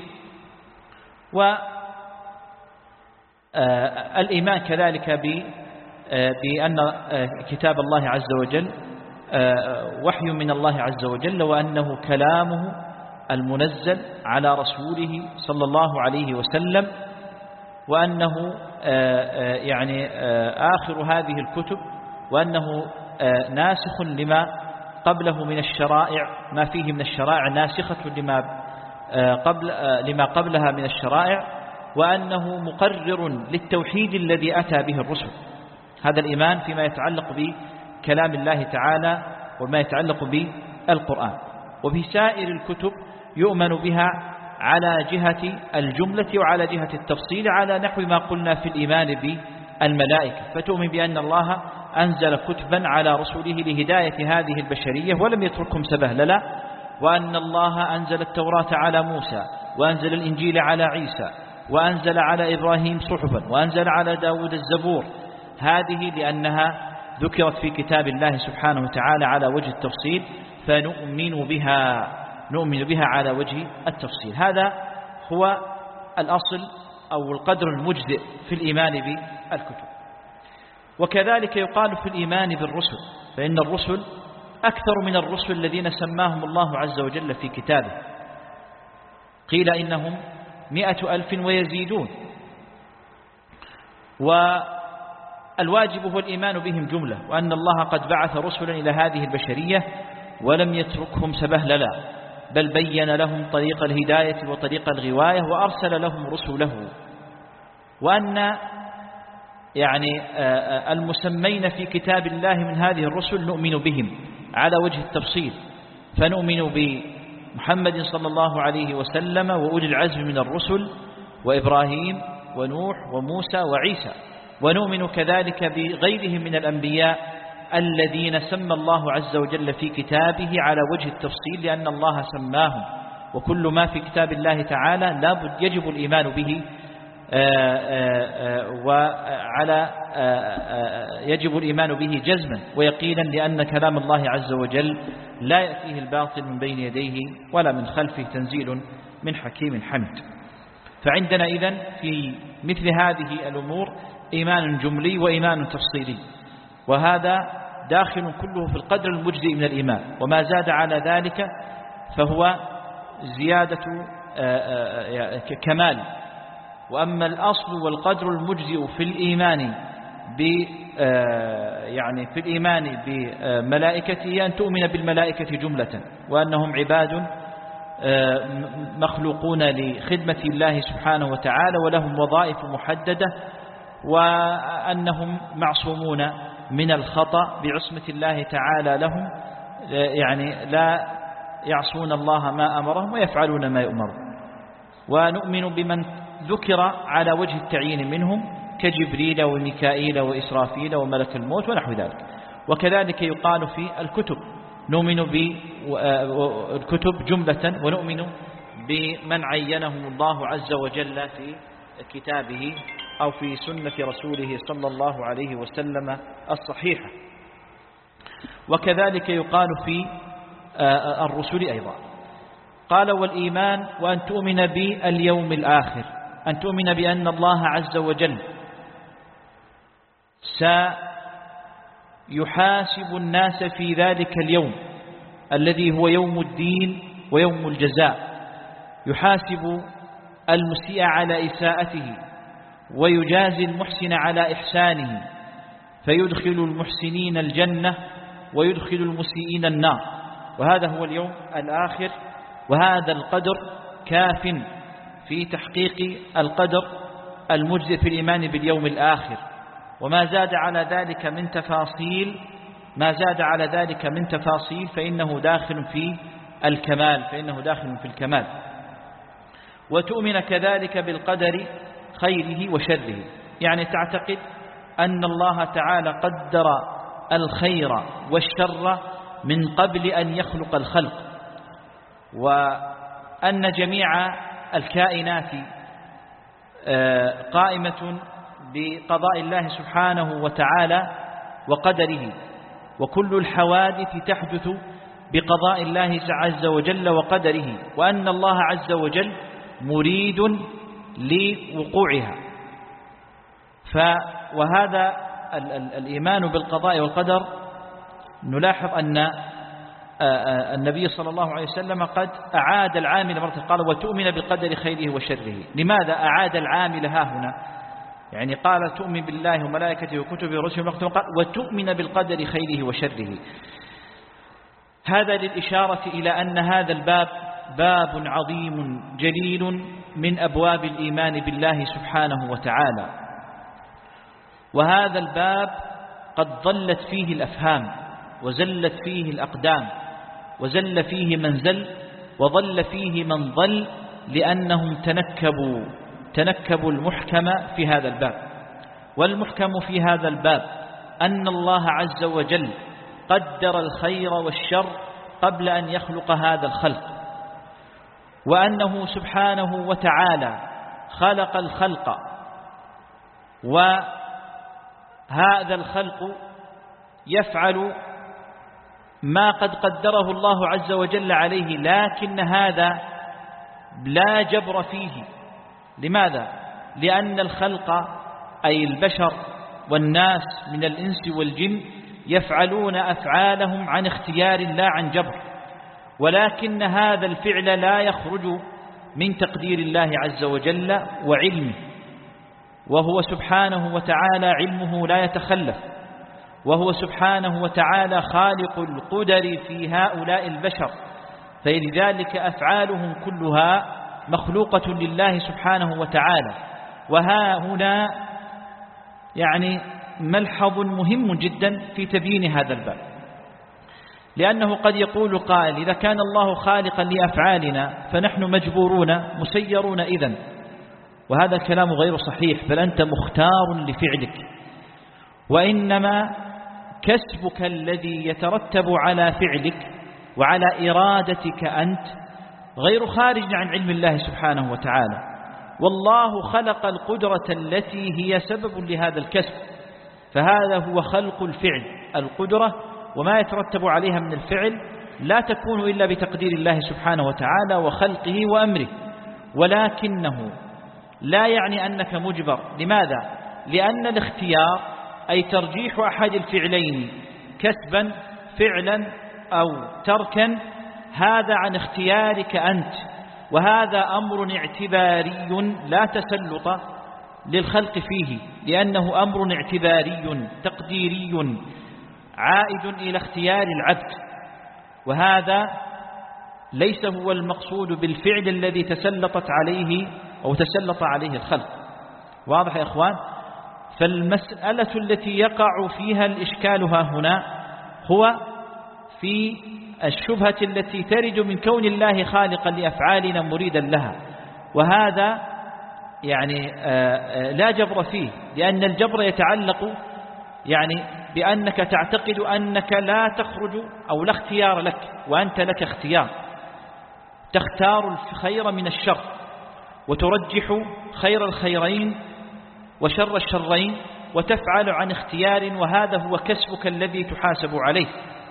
والإيمان كذلك بأن كتاب الله عز وجل وحي من الله عز وجل، وأنه كلامه المنزل على رسوله صلى الله عليه وسلم، وأنه يعني آخر هذه الكتب، وأنه ناسخ لما قبله من الشرائع، ما فيه من الشرائع ناسخة لما قبلها من الشرائع، وأنه مقرر للتوحيد الذي أتى به الرسل. هذا الإيمان فيما يتعلق بكلام الله تعالى وما يتعلق بالقرآن. وبسائر الكتب يؤمن بها على جهة الجملة وعلى جهة التفصيل على نحو ما قلنا في الإيمان بالملائكة. فتؤمن بأن الله أنزل كتبا على رسوله لهداية هذه البشرية ولم يتركهم سبهللا، وأن الله أنزل التوراة على موسى، وأنزل الإنجيل على عيسى، وأنزل على إبراهيم صحفا، وأنزل على داود الزبور. هذه لأنها ذكرت في كتاب الله سبحانه وتعالى على وجه التفصيل فنؤمن بها على وجه التفصيل. هذا هو الأصل أو القدر المجزئ في الإيمان بالكتب. وكذلك يقال في الإيمان بالرسل، فإن الرسل أكثر من الرسل الذين سماهم الله عز وجل في كتابه. قيل إنهم 100,000 ويزيدون. والواجب هو الإيمان بهم جملة، وأن الله قد بعث رسلا إلى هذه البشرية ولم يتركهم سبهللا، بل بين لهم طريق الهداية وطريق الغواية وأرسل لهم رسله. وأن يعني المسمين في كتاب الله من هذه الرسل نؤمن بهم على وجه التفصيل، فنؤمن بمحمد صلى الله عليه وسلم وأولي العزم من الرسل وإبراهيم ونوح وموسى وعيسى، ونؤمن كذلك بغيرهم من الأنبياء الذين سمى الله عز وجل في كتابه على وجه التفصيل لأن الله سماهم. وكل ما في كتاب الله تعالى لابد يجب الإيمان به يجب الإيمان به جزما ويقينا، لأن كلام الله عز وجل لا يأتيه الباطل من بين يديه ولا من خلفه، تنزيل من حكيم حميد. فعندنا إذن في مثل هذه الأمور إيمان جملي وإيمان تفصيلي، وهذا داخل كله في القدر المجزئ من الإيمان، وما زاد على ذلك فهو زيادة كمال. وأما الأصل والقدر المجزئ في الإيمان يعني في الإيمان بملائكته أن تؤمن بالملائكة جملة، وأنهم عباد مخلوقون لخدمة الله سبحانه وتعالى ولهم وظائف محددة، وأنهم معصومون من الخطأ بعصمة الله تعالى لهم، يعني لا يعصون الله ما أمرهم ويفعلون ما يؤمرون. ونؤمن بمن ذكر على وجه التعيين منهم كجبريل وميكائيل وإسرافيل وملك الموت ونحو ذلك. وكذلك يقال في الكتب، نؤمن بالكتب جملة ونؤمن بمن عينهم الله عز وجل في كتابه أو في سنة رسوله صلى الله عليه وسلم الصحيحة. وكذلك يقال في الرسل أيضا. قال والإيمان وأن تؤمن باليوم الآخر، أن تؤمن بأن الله عز وجل سيحاسب الناس في ذلك اليوم الذي هو يوم الدين ويوم الجزاء، يحاسب المسيء على إساءته ويجازي المحسن على إحسانه، فيدخل المحسنين الجنة ويدخل المسيئين النار. وهذا هو اليوم الآخر، وهذا القدر كاف في تحقيق القدر المجزئ في الإيمان باليوم الآخر. وما زاد على ذلك من تفاصيل فإنه داخل في الكمال. وتؤمن كذلك بالقدر خيره وشره، يعني تعتقد أن الله تعالى قدر الخير والشر من قبل أن يخلق الخلق، وأن جميع الكائنات قائمة بقضاء الله سبحانه وتعالى وقدره، وكل الحوادث تحدث بقضاء الله عز وجل وقدره، وأن الله عز وجل مريد لوقوعها. وهذا الإيمان بالقضاء والقدر نلاحظ أن النبي صلى الله عليه وسلم قد أعاد العامل مرة، قال وتؤمن بالقدر خيره وشره. لماذا أعاد العامل ها هنا؟ يعني قال تؤمن بالله وملائكته وكتبه ورسله، قال وتؤمن بالقدر خيره وشره. هذا للإشارة إلى أن هذا الباب باب عظيم جليل من أبواب الإيمان بالله سبحانه وتعالى، وهذا الباب قد ضلت فيه الأفهام وزلت فيه الأقدام، وزل فيه من زل وضل فيه من ضل، لأنهم تنكبوا المحكم في هذا الباب. والمحكم في هذا الباب أن الله عز وجل قدر الخير والشر قبل أن يخلق هذا الخلق، وأنه سبحانه وتعالى خلق الخلق، وهذا الخلق يفعل ما قد قدره الله عز وجل عليه، لكن هذا لا جبر فيه. لماذا؟ لأن الخلق أي البشر والناس من الإنس والجن يفعلون أفعالهم عن اختيار لا عن جبر، ولكن هذا الفعل لا يخرج من تقدير الله عز وجل وعلمه، وهو سبحانه وتعالى علمه لا يتخلف، وهو سبحانه وتعالى خالق القدر في هؤلاء البشر، فلذلك أفعالهم كلها مخلوقة لله سبحانه وتعالى. وها هنا يعني ملحظ مهم جدا في تبيين هذا الباب، لأنه قد يقول قائل إذا كان الله خالقا لأفعالنا فنحن مجبورون مسيرون إذن، وهذا الكلام غير صحيح، بل أنت مختار لفعلك، وإنما كسبك الذي يترتب على فعلك وعلى إرادتك أنت غير خارج عن علم الله سبحانه وتعالى. والله خلق القدرة التي هي سبب لهذا الكسب، فهذا هو خلق الفعل. القدرة وما يترتب عليها من الفعل لا تكون إلا بتقدير الله سبحانه وتعالى وخلقه وأمره، ولكنه لا يعني أنك مجبر. لماذا؟ لأن الاختيار أي ترجيح أحد الفعلين كسبا فعلا أو تركا هذا عن اختيارك أنت، وهذا أمر اعتباري لا تسلط للخلق فيه، لأنه أمر اعتباري تقديري عائد إلى اختيار العبد، وهذا ليس هو المقصود بالفعل الذي تسلط عليه الخلق. واضح يا إخوان؟ فالمسألة التي يقع فيها الإشكال ها هنا هو في الشبهة التي ترد من كون الله خالقا لأفعالنا مريدا لها، وهذا يعني لا جبر فيه، لأن الجبر يتعلق يعني بأنك تعتقد أنك لا تخرج أو لا اختيار لك، وأنت لك اختيار، تختار الخير من الشر وترجح خير الخيرين وشر الشرين وتفعل عن اختيار، وهذا هو كسبك الذي تحاسب عليه.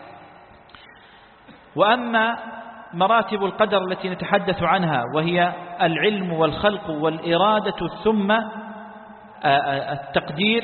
وأما مراتب القدر التي نتحدث عنها وهي العلم والخلق والإرادة ثم التقدير،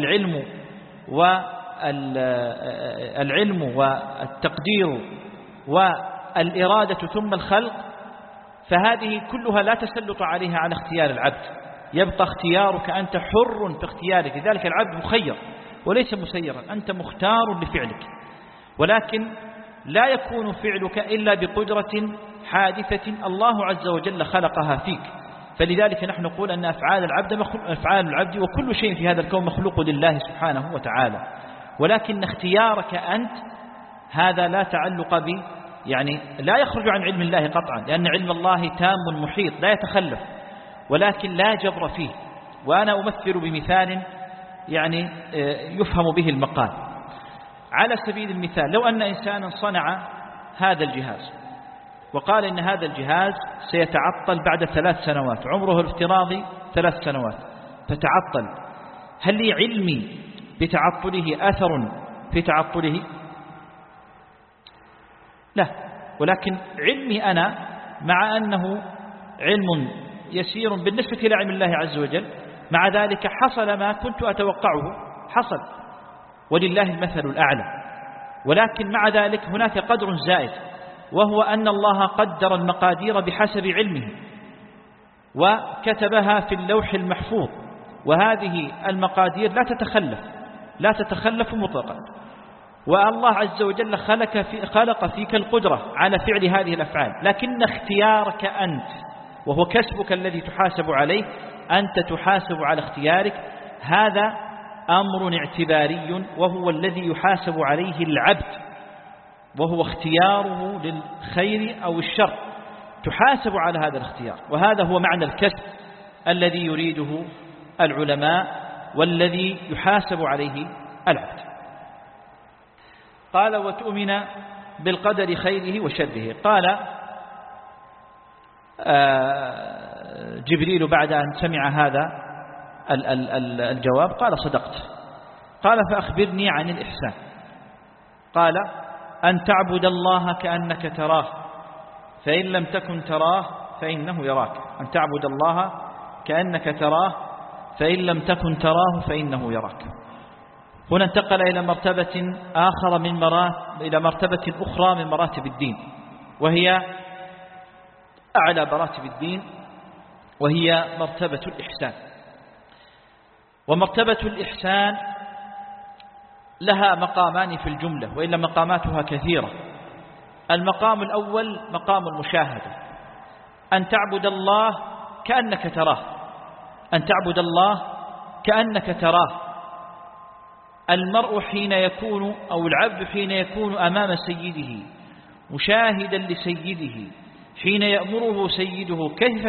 العلم والتقدير والإرادة ثم الخلق، فهذه كلها لا تسلط عليها على اختيار العبد، يبقى اختيارك، أنت حر في اختيارك. لذلك العبد مخير وليس مسيرا، أنت مختار لفعلك، ولكن لا يكون فعلك إلا بقدرة حادثة الله عز وجل خلقها فيك. فلذلك نحن نقول أن أفعال العبد وكل شيء في هذا الكون مخلوق لله سبحانه وتعالى، ولكن اختيارك أنت هذا لا تعلق يعني لا يخرج عن علم الله قطعا، لأن علم الله تام محيط لا يتخلف، ولكن لا جبر فيه. وأنا أمثل بمثال يعني يفهم به المقال. على سبيل المثال، لو أن إنسانا صنع هذا الجهاز وقال إن هذا الجهاز سيتعطل بعد 3 سنوات، عمره الافتراضي 3 سنوات فتعطل، هل لي علمي بتعطله أثر في تعطله؟ لا، ولكن علمي أنا مع أنه علم يسير بالنسبة إلى علم الله عز وجل، مع ذلك حصل ما كنت أتوقعه، حصل ولله المثل الأعلى. ولكن مع ذلك هناك قدر زائد، وهو أن الله قدر المقادير بحسب علمه وكتبها في اللوح المحفوظ، وهذه المقادير لا تتخلف مطلقا. والله عز وجل خلق فيك القدرة على فعل هذه الأفعال، لكن اختيارك أنت وهو كسبك الذي تحاسب عليه، أنت تحاسب على اختيارك. هذا أمر اعتباري وهو الذي يحاسب عليه العبد، وهو اختياره للخير أو الشر، تحاسب على هذا الاختيار. وهذا هو معنى الكسب الذي يريده العلماء والذي يحاسب عليه العبد. قال وتؤمن بالقدر خيره وشره. قال جبريل بعد أن سمع هذا الجواب قال صدقت. قال فأخبرني عن الإحسان. قال أن تعبد الله كأنك تراه فإن لم تكن تراه فإنه يراك. أن تعبد الله كأنك تراه فإن لم تكن تراه فإنه يراك. هنا انتقل إلى مرتبة أخرى من مراتب الدين، وهي أعلى مراتب الدين، وهي مرتبة الإحسان. ومرتبة الإحسان لها مقامان في الجملة، وإلا مقاماتها كثيرة. المقام الأول مقام المشاهدة، أن تعبد الله كأنك تراه، أن تعبد الله كأنك تراه. المرء حين يكون أو العبد حين يكون أمام سيده مشاهدا لسيده، حين يأمره سيده كيف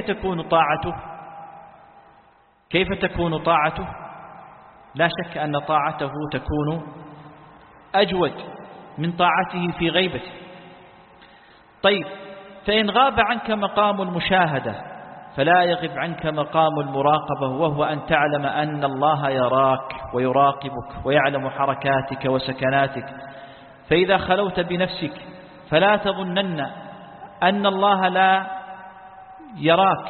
تكون طاعته؟ لا شك أن طاعته تكون أجود من طاعته في غيبته. طيب، فإن غاب عنك مقام المشاهدة فلا يغب عنك مقام المراقبة، وهو أن تعلم أن الله يراك ويراقبك ويعلم حركاتك وسكناتك. فإذا خلوت بنفسك فلا تظنن أن الله لا يراك،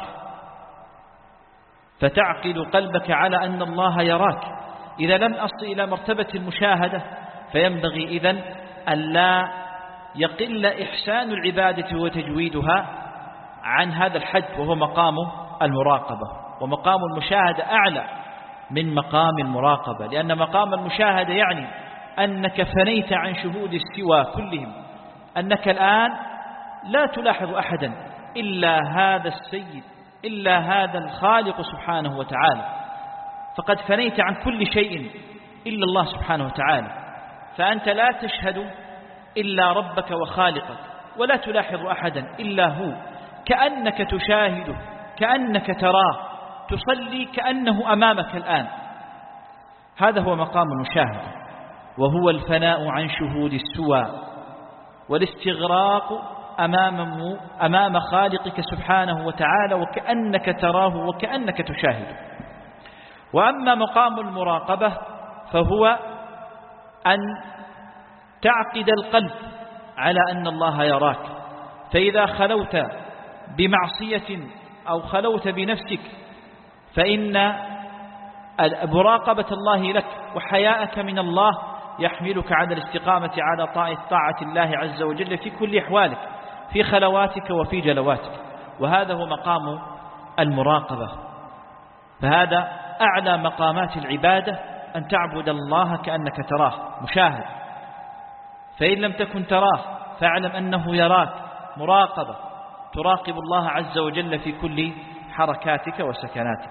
فتعقد قلبك على أن الله يراك. إذا لم أصل إلى مرتبة المشاهدة فينبغي إذن أن لا يقل إحسان العبادة وتجويدها عن هذا الحد، وهو مقام المراقبة. ومقام المشاهدة أعلى من مقام المراقبة، لأن مقام المشاهدة يعني أنك فنيت عن شهود السوى كلهم، أنك الآن لا تلاحظ أحدا إلا هذا السيد، إلا هذا الخالق سبحانه وتعالى، فقد فنيت عن كل شيء إلا الله سبحانه وتعالى. فأنت لا تشهد إلا ربك وخالقك، ولا تلاحظ أحدا إلا هو، كأنك تشاهده، كأنك تراه، تصلي كأنه أمامك الآن. هذا هو مقام المشاهدة، وهو الفناء عن شهود السوى والاستغراق أمام خالقك سبحانه وتعالى وكأنك تراه وكأنك تشاهده. وأما مقام المراقبة فهو أن تعقد القلب على أن الله يراك، فإذا خلوت بمعصية أو خلوت بنفسك فإن مراقبة الله لك وحياءك من الله يحملك على الاستقامة على طاعة الله عز وجل في كل أحوالك، في خلواتك وفي جلواتك. وهذا هو مقام المراقبة. فهذا أعلى مقامات العبادة، أن تعبد الله كأنك تراه مشاهد، فإن لم تكن تراه فاعلم أنه يراك. مراقبة، تراقب الله عز وجل في كل حركاتك وسكناتك.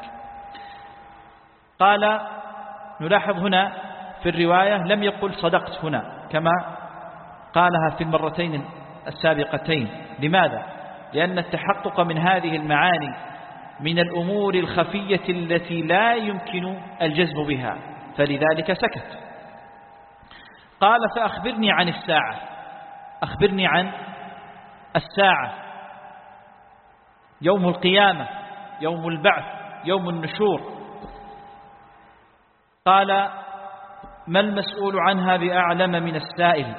قال نلاحظ هنا في الرواية لم يقل صدقت هنا كما قالها في المرتين السابقتين. لماذا؟ لأن التحقق من هذه المعاني من الأمور الخفية التي لا يمكن الجزم بها، فلذلك سكت. قال فأخبرني عن الساعة، أخبرني عن الساعة، يوم القيامة، يوم البعث، يوم النشور. قال ما المسؤول عنها بأعلم من السائل.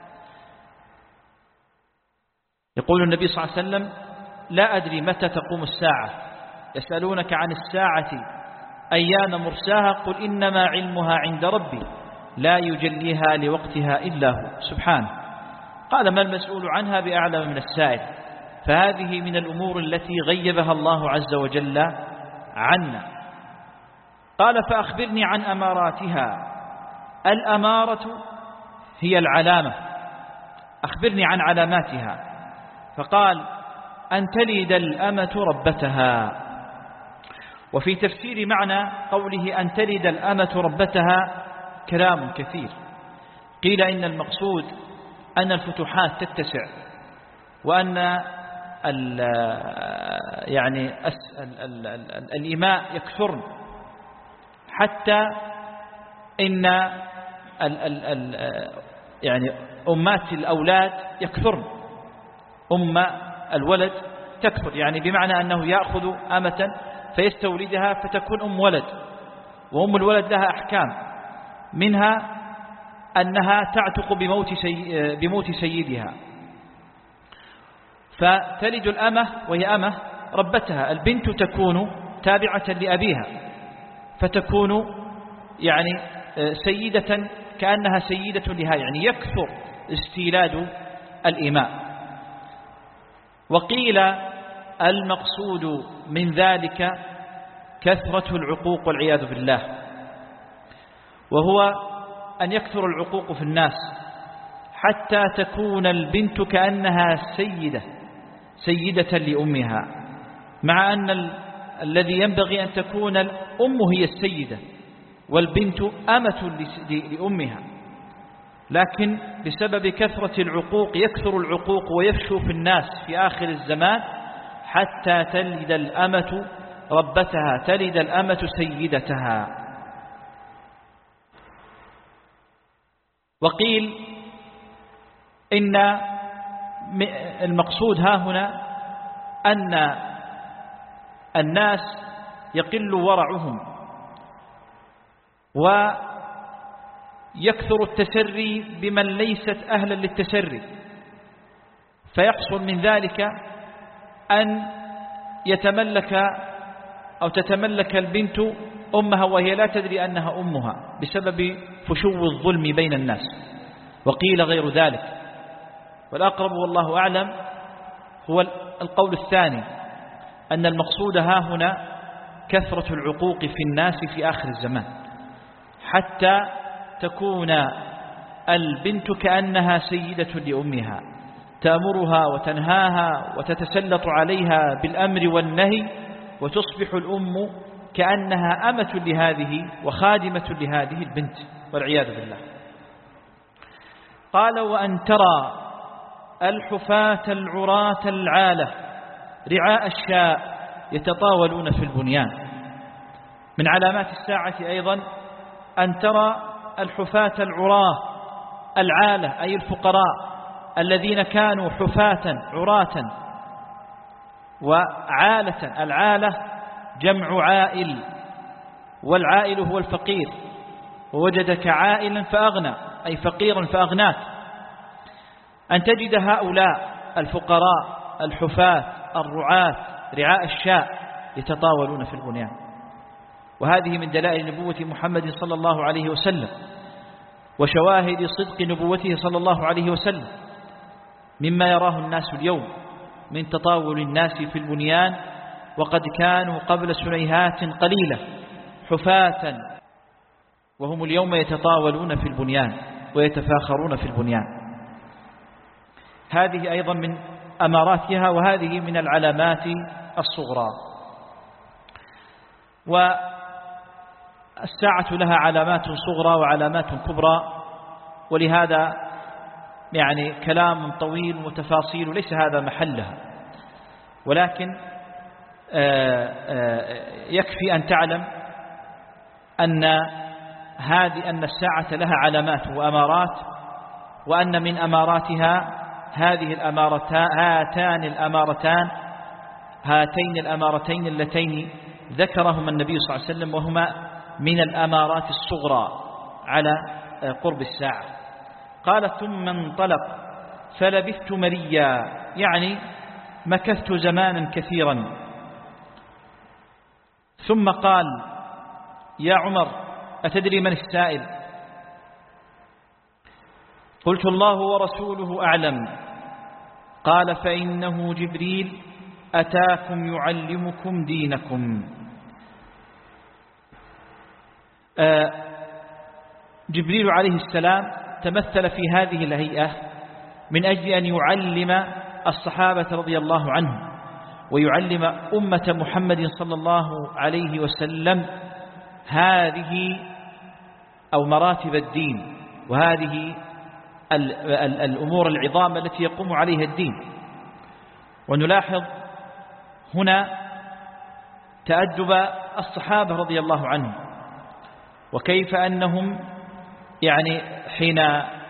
يقول النبي صلى الله عليه وسلم لا أدري متى تقوم الساعة، يسألونك عن الساعة أيان مرساها قل إنما علمها عند ربي لا يجليها لوقتها إلا هو سبحانه. قال ما المسؤول عنها بأعلم من السائل، فهذه من الأمور التي غيبها الله عز وجل عنا. قال فأخبرني عن أماراتها. الأمارة هي العلامة، أخبرني عن علاماتها. فقال أن تلد الأمة ربتها. وفي تفسير معنى قوله أن تلد الأمة ربتها كلام كثير. قيل إن المقصود أن الفتوحات تتسع، وأن يعني الإماء يكثرن، حتى إن يعني أمات الأولاد يكثرن، أم الولد تكثر، يعني بمعنى أنه يأخذ أمة فيستولدها فتكون أم ولد، وأم الولد لها أحكام، منها أنها تعتق بموت سيدها. فتلد الأمة وهي أمة ربتها. البنت تكون تابعة لأبيها، فتكون يعني سيدة كأنها سيدة لها، يعني يكثر استيلاد الإماء. وقيل المقصود من ذلك كثرة العقوق والعياذ بالله، وهو أن يكثر العقوق في الناس حتى تكون البنت كأنها سيدة لأمها، مع أن الذي ينبغي أن تكون الأم هي السيدة والبنت أمة لأمها، لكن بسبب كثرة العقوق يكثر العقوق ويفشو في الناس في آخر الزمان حتى تلد الأمة ربتها، تلد الأمة سيدتها. وقيل إن المقصود ها هنا أن الناس يقل ورعهم ويكثر التسري بمن ليست أهلا للتسري، فيحصل من ذلك أن يتملك أو تتملك البنت أمها وهي لا تدري أنها أمها بسبب فشو الظلم بين الناس. وقيل غير ذلك، والأقرب والله أعلم هو القول الثاني، أن المقصود ها هنا كثرة العقوق في الناس في آخر الزمان حتى تكون البنت كأنها سيدة لأمها، تأمرها وتنهاها وتتسلط عليها بالأمر والنهي، وتصبح الأم كأنها أمة لهذه وخادمة لهذه البنت والعياذ بالله. قال وأن ترى الحفاة العراة العالة رعاء الشاء يتطاولون في البنيان. من علامات الساعة أيضا أن ترى الحفاة العراة العالة، أي الفقراء الذين كانوا حفاة عراة وعالة. العالة جمع عائل، والعائل هو الفقير، ووجدك عائلا فأغنى أي فقيرا فأغناك. أن تجد هؤلاء الفقراء الحفاة الرعاة رعاء الشاء يتطاولون في البنيان، وهذه من دلائل نبوة محمد صلى الله عليه وسلم وشواهد صدق نبوته صلى الله عليه وسلم، مما يراه الناس اليوم من تطاول الناس في البنيان، وقد كانوا قبل سنيهات قليلة حفاة، وهم اليوم يتطاولون في البنيان ويتفاخرون في البنيان. هذه أيضا من أماراتها، وهذه من العلامات الصغرى. والساعة لها علامات صغرى وعلامات كبرى، ولهذا يعني كلام طويل وتفاصيل ليس هذا محلها، ولكن يكفي أن تعلم أن الساعة لها علامات وأمارات، وأن من أماراتها هذه هاتين الأمارتين اللتين ذكرهما النبي صلى الله عليه وسلم، وهما من الأمارات الصغرى على قرب الساعة. قال: ثم انطلق فلبثت مليا، يعني مكثت زمانا كثيرا. ثم قال: يا عمر أتدري من السائل؟ قلت: الله ورسوله أعلم. قال: فإنه جبريل أتاكم يعلمكم دينكم. جبريل عليه السلام تمثل في هذه الهيئة من أجل أن يعلم الصحابة رضي الله عنهم، ويعلم أمة محمد صلى الله عليه وسلم هذه أو مراتب الدين، وهذه الأمور العظام التي يقوم عليها الدين. ونلاحظ هنا تأدب الصحابة رضي الله عنهم، وكيف أنهم يعني حين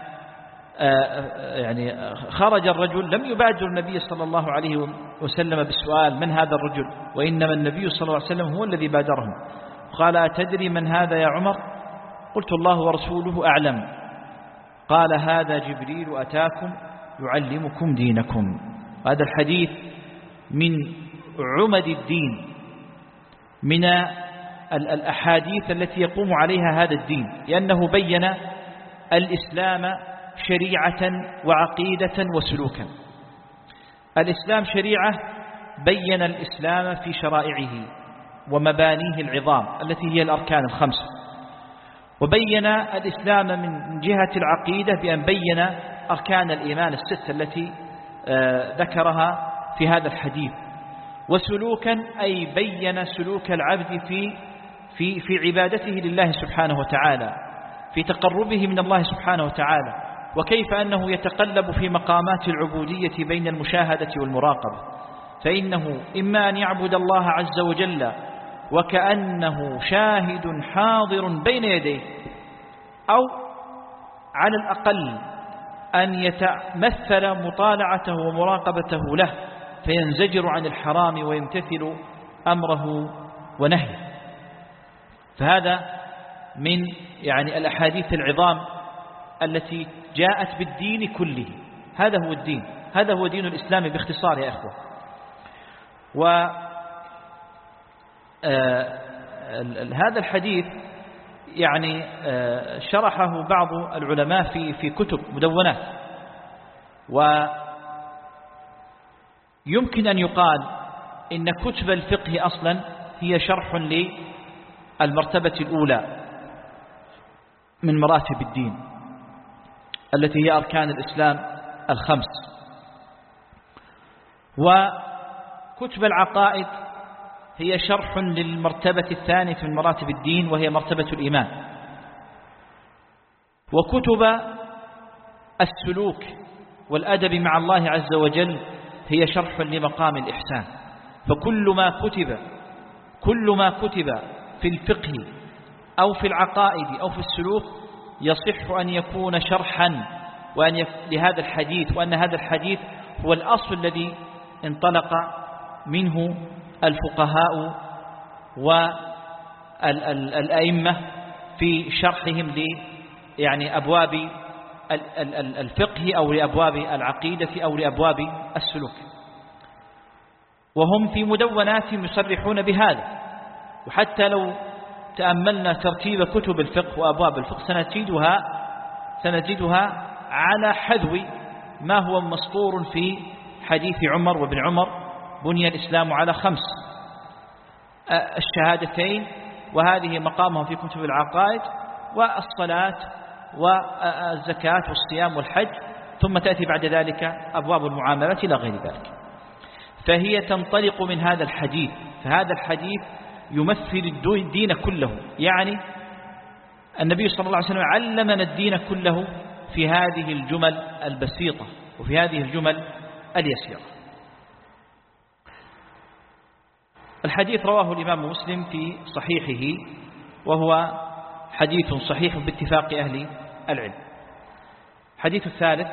خرج الرجل لم يبادر النبي صلى الله عليه وسلم بالسؤال من هذا الرجل، وإنما النبي صلى الله عليه وسلم هو الذي بادرهم. قال: أتدري من هذا يا عمر؟ قلت: الله ورسوله أعلم. قال: هذا جبريل أتاكم يعلمكم دينكم. هذا الحديث من عمد الدين، من الأحاديث التي يقوم عليها هذا الدين، لأنه بين الإسلام شريعة وعقيدة وسلوكا. الإسلام شريعة، بين الإسلام في شرائعه ومبانيه العظام التي هي الأركان الخمسة، وبين الإسلام من جهة العقيدة بأن بين أركان الإيمان الستة التي ذكرها في هذا الحديث. وسلوكا أي بين سلوك العبد في عبادته لله سبحانه وتعالى، في تقربه من الله سبحانه وتعالى، وكيف أنه يتقلب في مقامات العبودية بين المشاهدة والمراقبة. فإنه إما أن يعبد الله عز وجل وكأنه شاهد حاضر بين يديه، أو على الأقل أن يتمثل مطالعته ومراقبته له، فينزجر عن الحرام ويمتثل أمره ونهيه. فهذا من الأحاديث العظام التي جاءت بالدين كله. هذا هو الدين، هذا هو دين الإسلام باختصار يا أخوة. هذا الحديث شرحه بعض العلماء في كتب مدونات، ويمكن أن يقال إن كتب الفقه أصلا هي شرح للمرتبة الأولى من مراتب الدين التي هي أركان الإسلام الخمس. وكتب العقائد هي شرح للمرتبة الثانية من مراتب الدين، وهي مرتبة الإيمان. وكتب السلوك والأدب مع الله عز وجل هي شرح لمقام الإحسان. فكل ما كتب في الفقه أو في العقائد أو في السلوك يصح أن يكون شرحا لهذا الحديث، وأن هذا الحديث هو الأصل الذي انطلق منه الفقهاء والأئمة في شرحهم يعني أبواب الفقه أو لأبواب العقيدة أو لأبواب السلوك، وهم في مدوناتهم يصرحون بهذا. وحتى لو تأملنا ترتيب كتب الفقه وأبواب الفقه سنجدها على حذو ما هو مسطور في حديث عمر وابن عمر: بني الإسلام على 5: الشهادتين، وهذه مقامها في كتب العقائد، والصلاة والزكاة والصيام والحج، ثم تأتي بعد ذلك أبواب المعاملات إلى غير ذلك. فهي تنطلق من هذا الحديث، فهذا الحديث يمثل الدين كله، يعني النبي صلى الله عليه وسلم علمنا الدين كله في هذه الجمل البسيطة وفي هذه الجمل اليسيرة. الحديث رواه الإمام مسلم في صحيحه، وهو حديث صحيح باتفاق أهل العلم. الحديث الثالث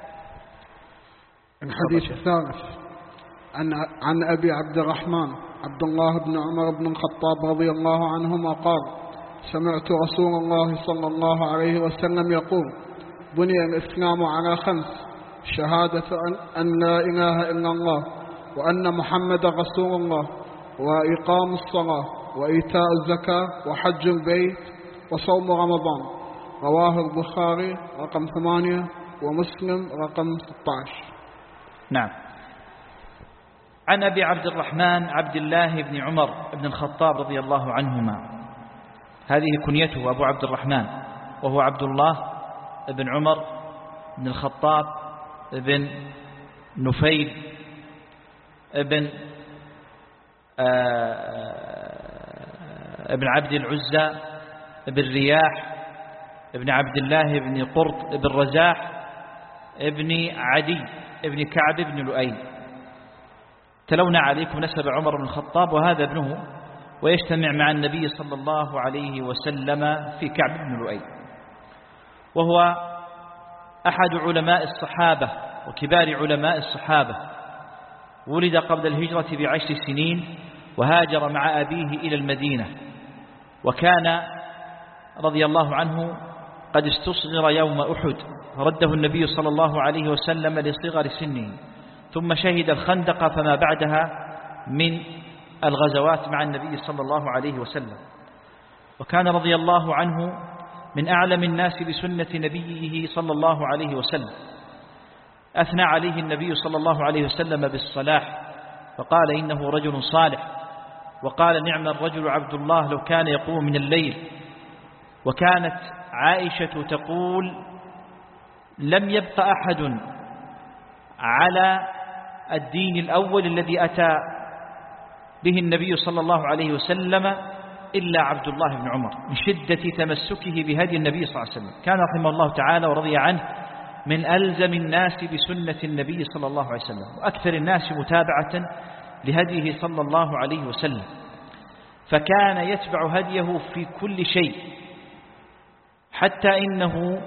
عن أبي عبد الرحمن عبد الله بن عمر بن الخطاب رضي الله عنهما قال: سمعت رسول الله صلى الله عليه وسلم يقول: بني الإسلام على 5: شهادة أن لا إله إلا الله وأن محمد رسول الله وإقام الصلاة وإيتاء الزكاة وحج البيت وصوم رمضان. رواه البخاري رقم 8 ومسلم رقم 16. نعم. عن أبي عبد الرحمن عبد الله بن عمر بن الخطاب رضي الله عنهما، هذه كنيته أبو عبد الرحمن، وهو عبد الله بن عمر بن الخطاب بن نفيل بن ابن عبد العزى بن رياح ابن عبد الله بن قرط بن رزاح ابن عدي ابن كعب بن لؤي. تلونا عليكم نسب عمر بن الخطاب، وهذا ابنه، ويجتمع مع النبي صلى الله عليه وسلم في كعب بن لؤي، وهو أحد علماء الصحابة وكبار علماء الصحابة. ولد قبل الهجرة ب10 سنين، وهاجر مع أبيه إلى المدينة، وكان رضي الله عنه قد استصغر يوم أحد، فرده النبي صلى الله عليه وسلم لصغر سنه، ثم شهد الخندق فما بعدها من الغزوات مع النبي صلى الله عليه وسلم. وكان رضي الله عنه من أعلم الناس بسنة نبيه صلى الله عليه وسلم. أثنى عليه النبي صلى الله عليه وسلم بالصلاح، فقال: إنه رجل صالح. وقال: نعم الرجل عبد الله لو كان يقوم من الليل. وكانت عائشة تقول: لم يبق أحد على الدين الأول الذي أتى به النبي صلى الله عليه وسلم إلا عبد الله بن عمر، من شدة تمسكه بهدي النبي صلى الله عليه وسلم. كان رحمه الله تعالى ورضي عنه من ألزم الناس بسنة النبي صلى الله عليه وسلم، وأكثر الناس متابعة لهديه صلى الله عليه وسلم، فكان يتبع هديه في كل شيء، حتى إنه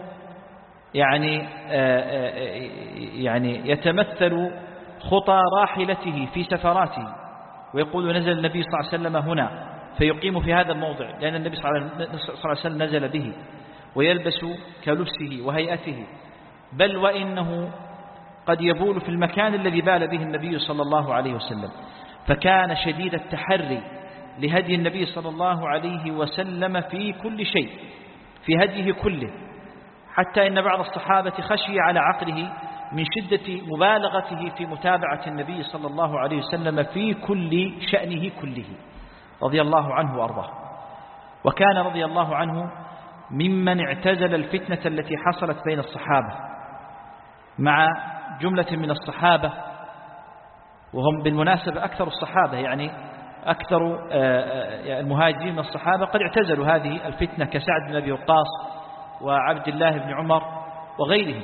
يعني يتمثل خطى راحلته في سفراته، ويقول: نزل النبي صلى الله عليه وسلم هنا، فيقيم في هذا الموضع، لأن النبي صلى الله عليه وسلم نزل به، ويلبس كلبسه وهيئته، بل وإنه قد يبول في المكان الذي بال به النبي صلى الله عليه وسلم. فكان شديد التحري لهدي النبي صلى الله عليه وسلم في كل شيء، في هديه كله، حتى إن بعض الصحابة خشي على عقله من شدة مبالغته في متابعة النبي صلى الله عليه وسلم في كل شأنه كله، رضي الله عنه وأرضاه. وكان رضي الله عنه ممن اعتزل الفتنة التي حصلت بين الصحابة مع جملة من الصحابة، وهم بالمناسبة أكثر الصحابة، يعني أكثر المهاجرين من الصحابة قد اعتزلوا هذه الفتنة، كسعد بن أبي وقاص وعبد الله بن عمر وغيرهم.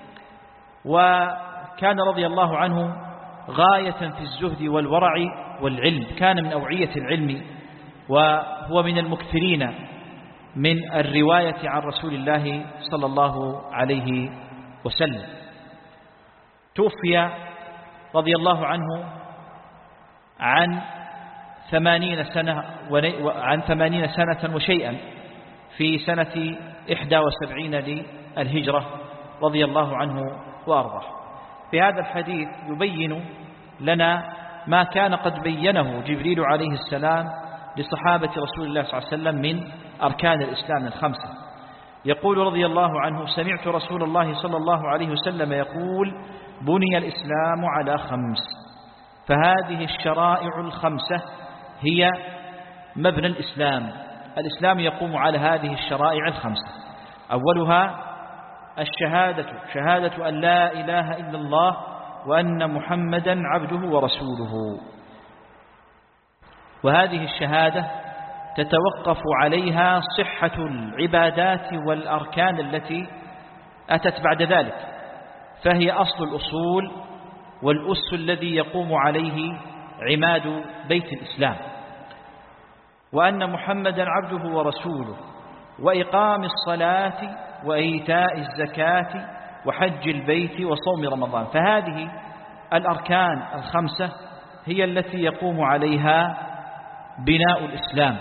وكان رضي الله عنه غاية في الزهد والورع والعلم، كان من أوعية العلم، وهو من المكثرين من الرواية عن رسول الله صلى الله عليه وسلم. توفي رضي الله عنه عن 80 سنة وشيئا في سنة 71 للهجرة رضي الله عنه وأرضاه. في هذا الحديث يبين لنا ما كان قد بينه جبريل عليه السلام لصحابة رسول الله صلى الله عليه وسلم من أركان الإسلام الخمسة. يقول رضي الله عنه: سمعت رسول الله صلى الله عليه وسلم يقول: بني الإسلام على 5، فهذه الشرائع الخمسة هي مبنى الإسلام. الإسلام يقوم على هذه الشرائع الخمسة. أولها الشهادة، شهادة أن لا إله إلا الله وأن محمدا عبده ورسوله. وهذه الشهادة تتوقف عليها صحة العبادات والأركان التي أتت بعد ذلك، فهي أصل الأصول والأس الذي يقوم عليه عماد بيت الإسلام. وأن محمدا عبده ورسوله، وإقام الصلاة وإيتاء الزكاة وحج البيت وصوم رمضان. فهذه الأركان الخمسة هي التي يقوم عليها بناء الإسلام.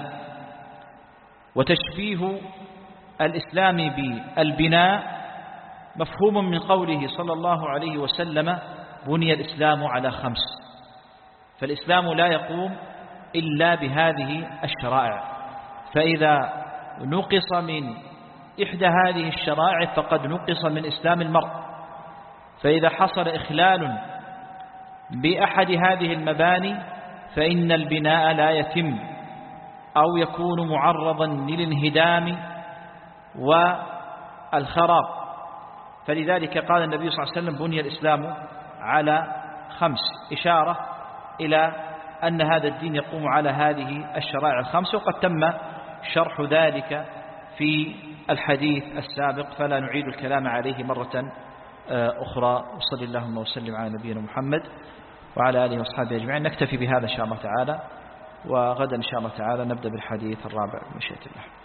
وتشبيه الإسلام بالبناء مفهوم من قوله صلى الله عليه وسلم: بني الإسلام على 5. فالإسلام لا يقوم إلا بهذه الشرائع، فإذا نقص من إحدى هذه الشرائع فقد نقص من إسلام المرء. فإذا حصل إخلال بأحد هذه المباني فإن البناء لا يتم أو يكون معرضا للانهدام والخراب. فلذلك قال النبي صلى الله عليه وسلم: بني الإسلام على 5، إشارة إلى أن هذا الدين يقوم على هذه الشرائع الخمس، وقد تم شرح ذلك في الحديث السابق فلا نعيد الكلام عليه مرة أخرى. وصلى اللهم وسلم على نبينا محمد وعلى آله وأصحابه أجمعين. نكتفي بهذا إن شاء الله تعالى، وغدا إن شاء الله تعالى نبدأ بالحديث الرابع بمشيئة الله.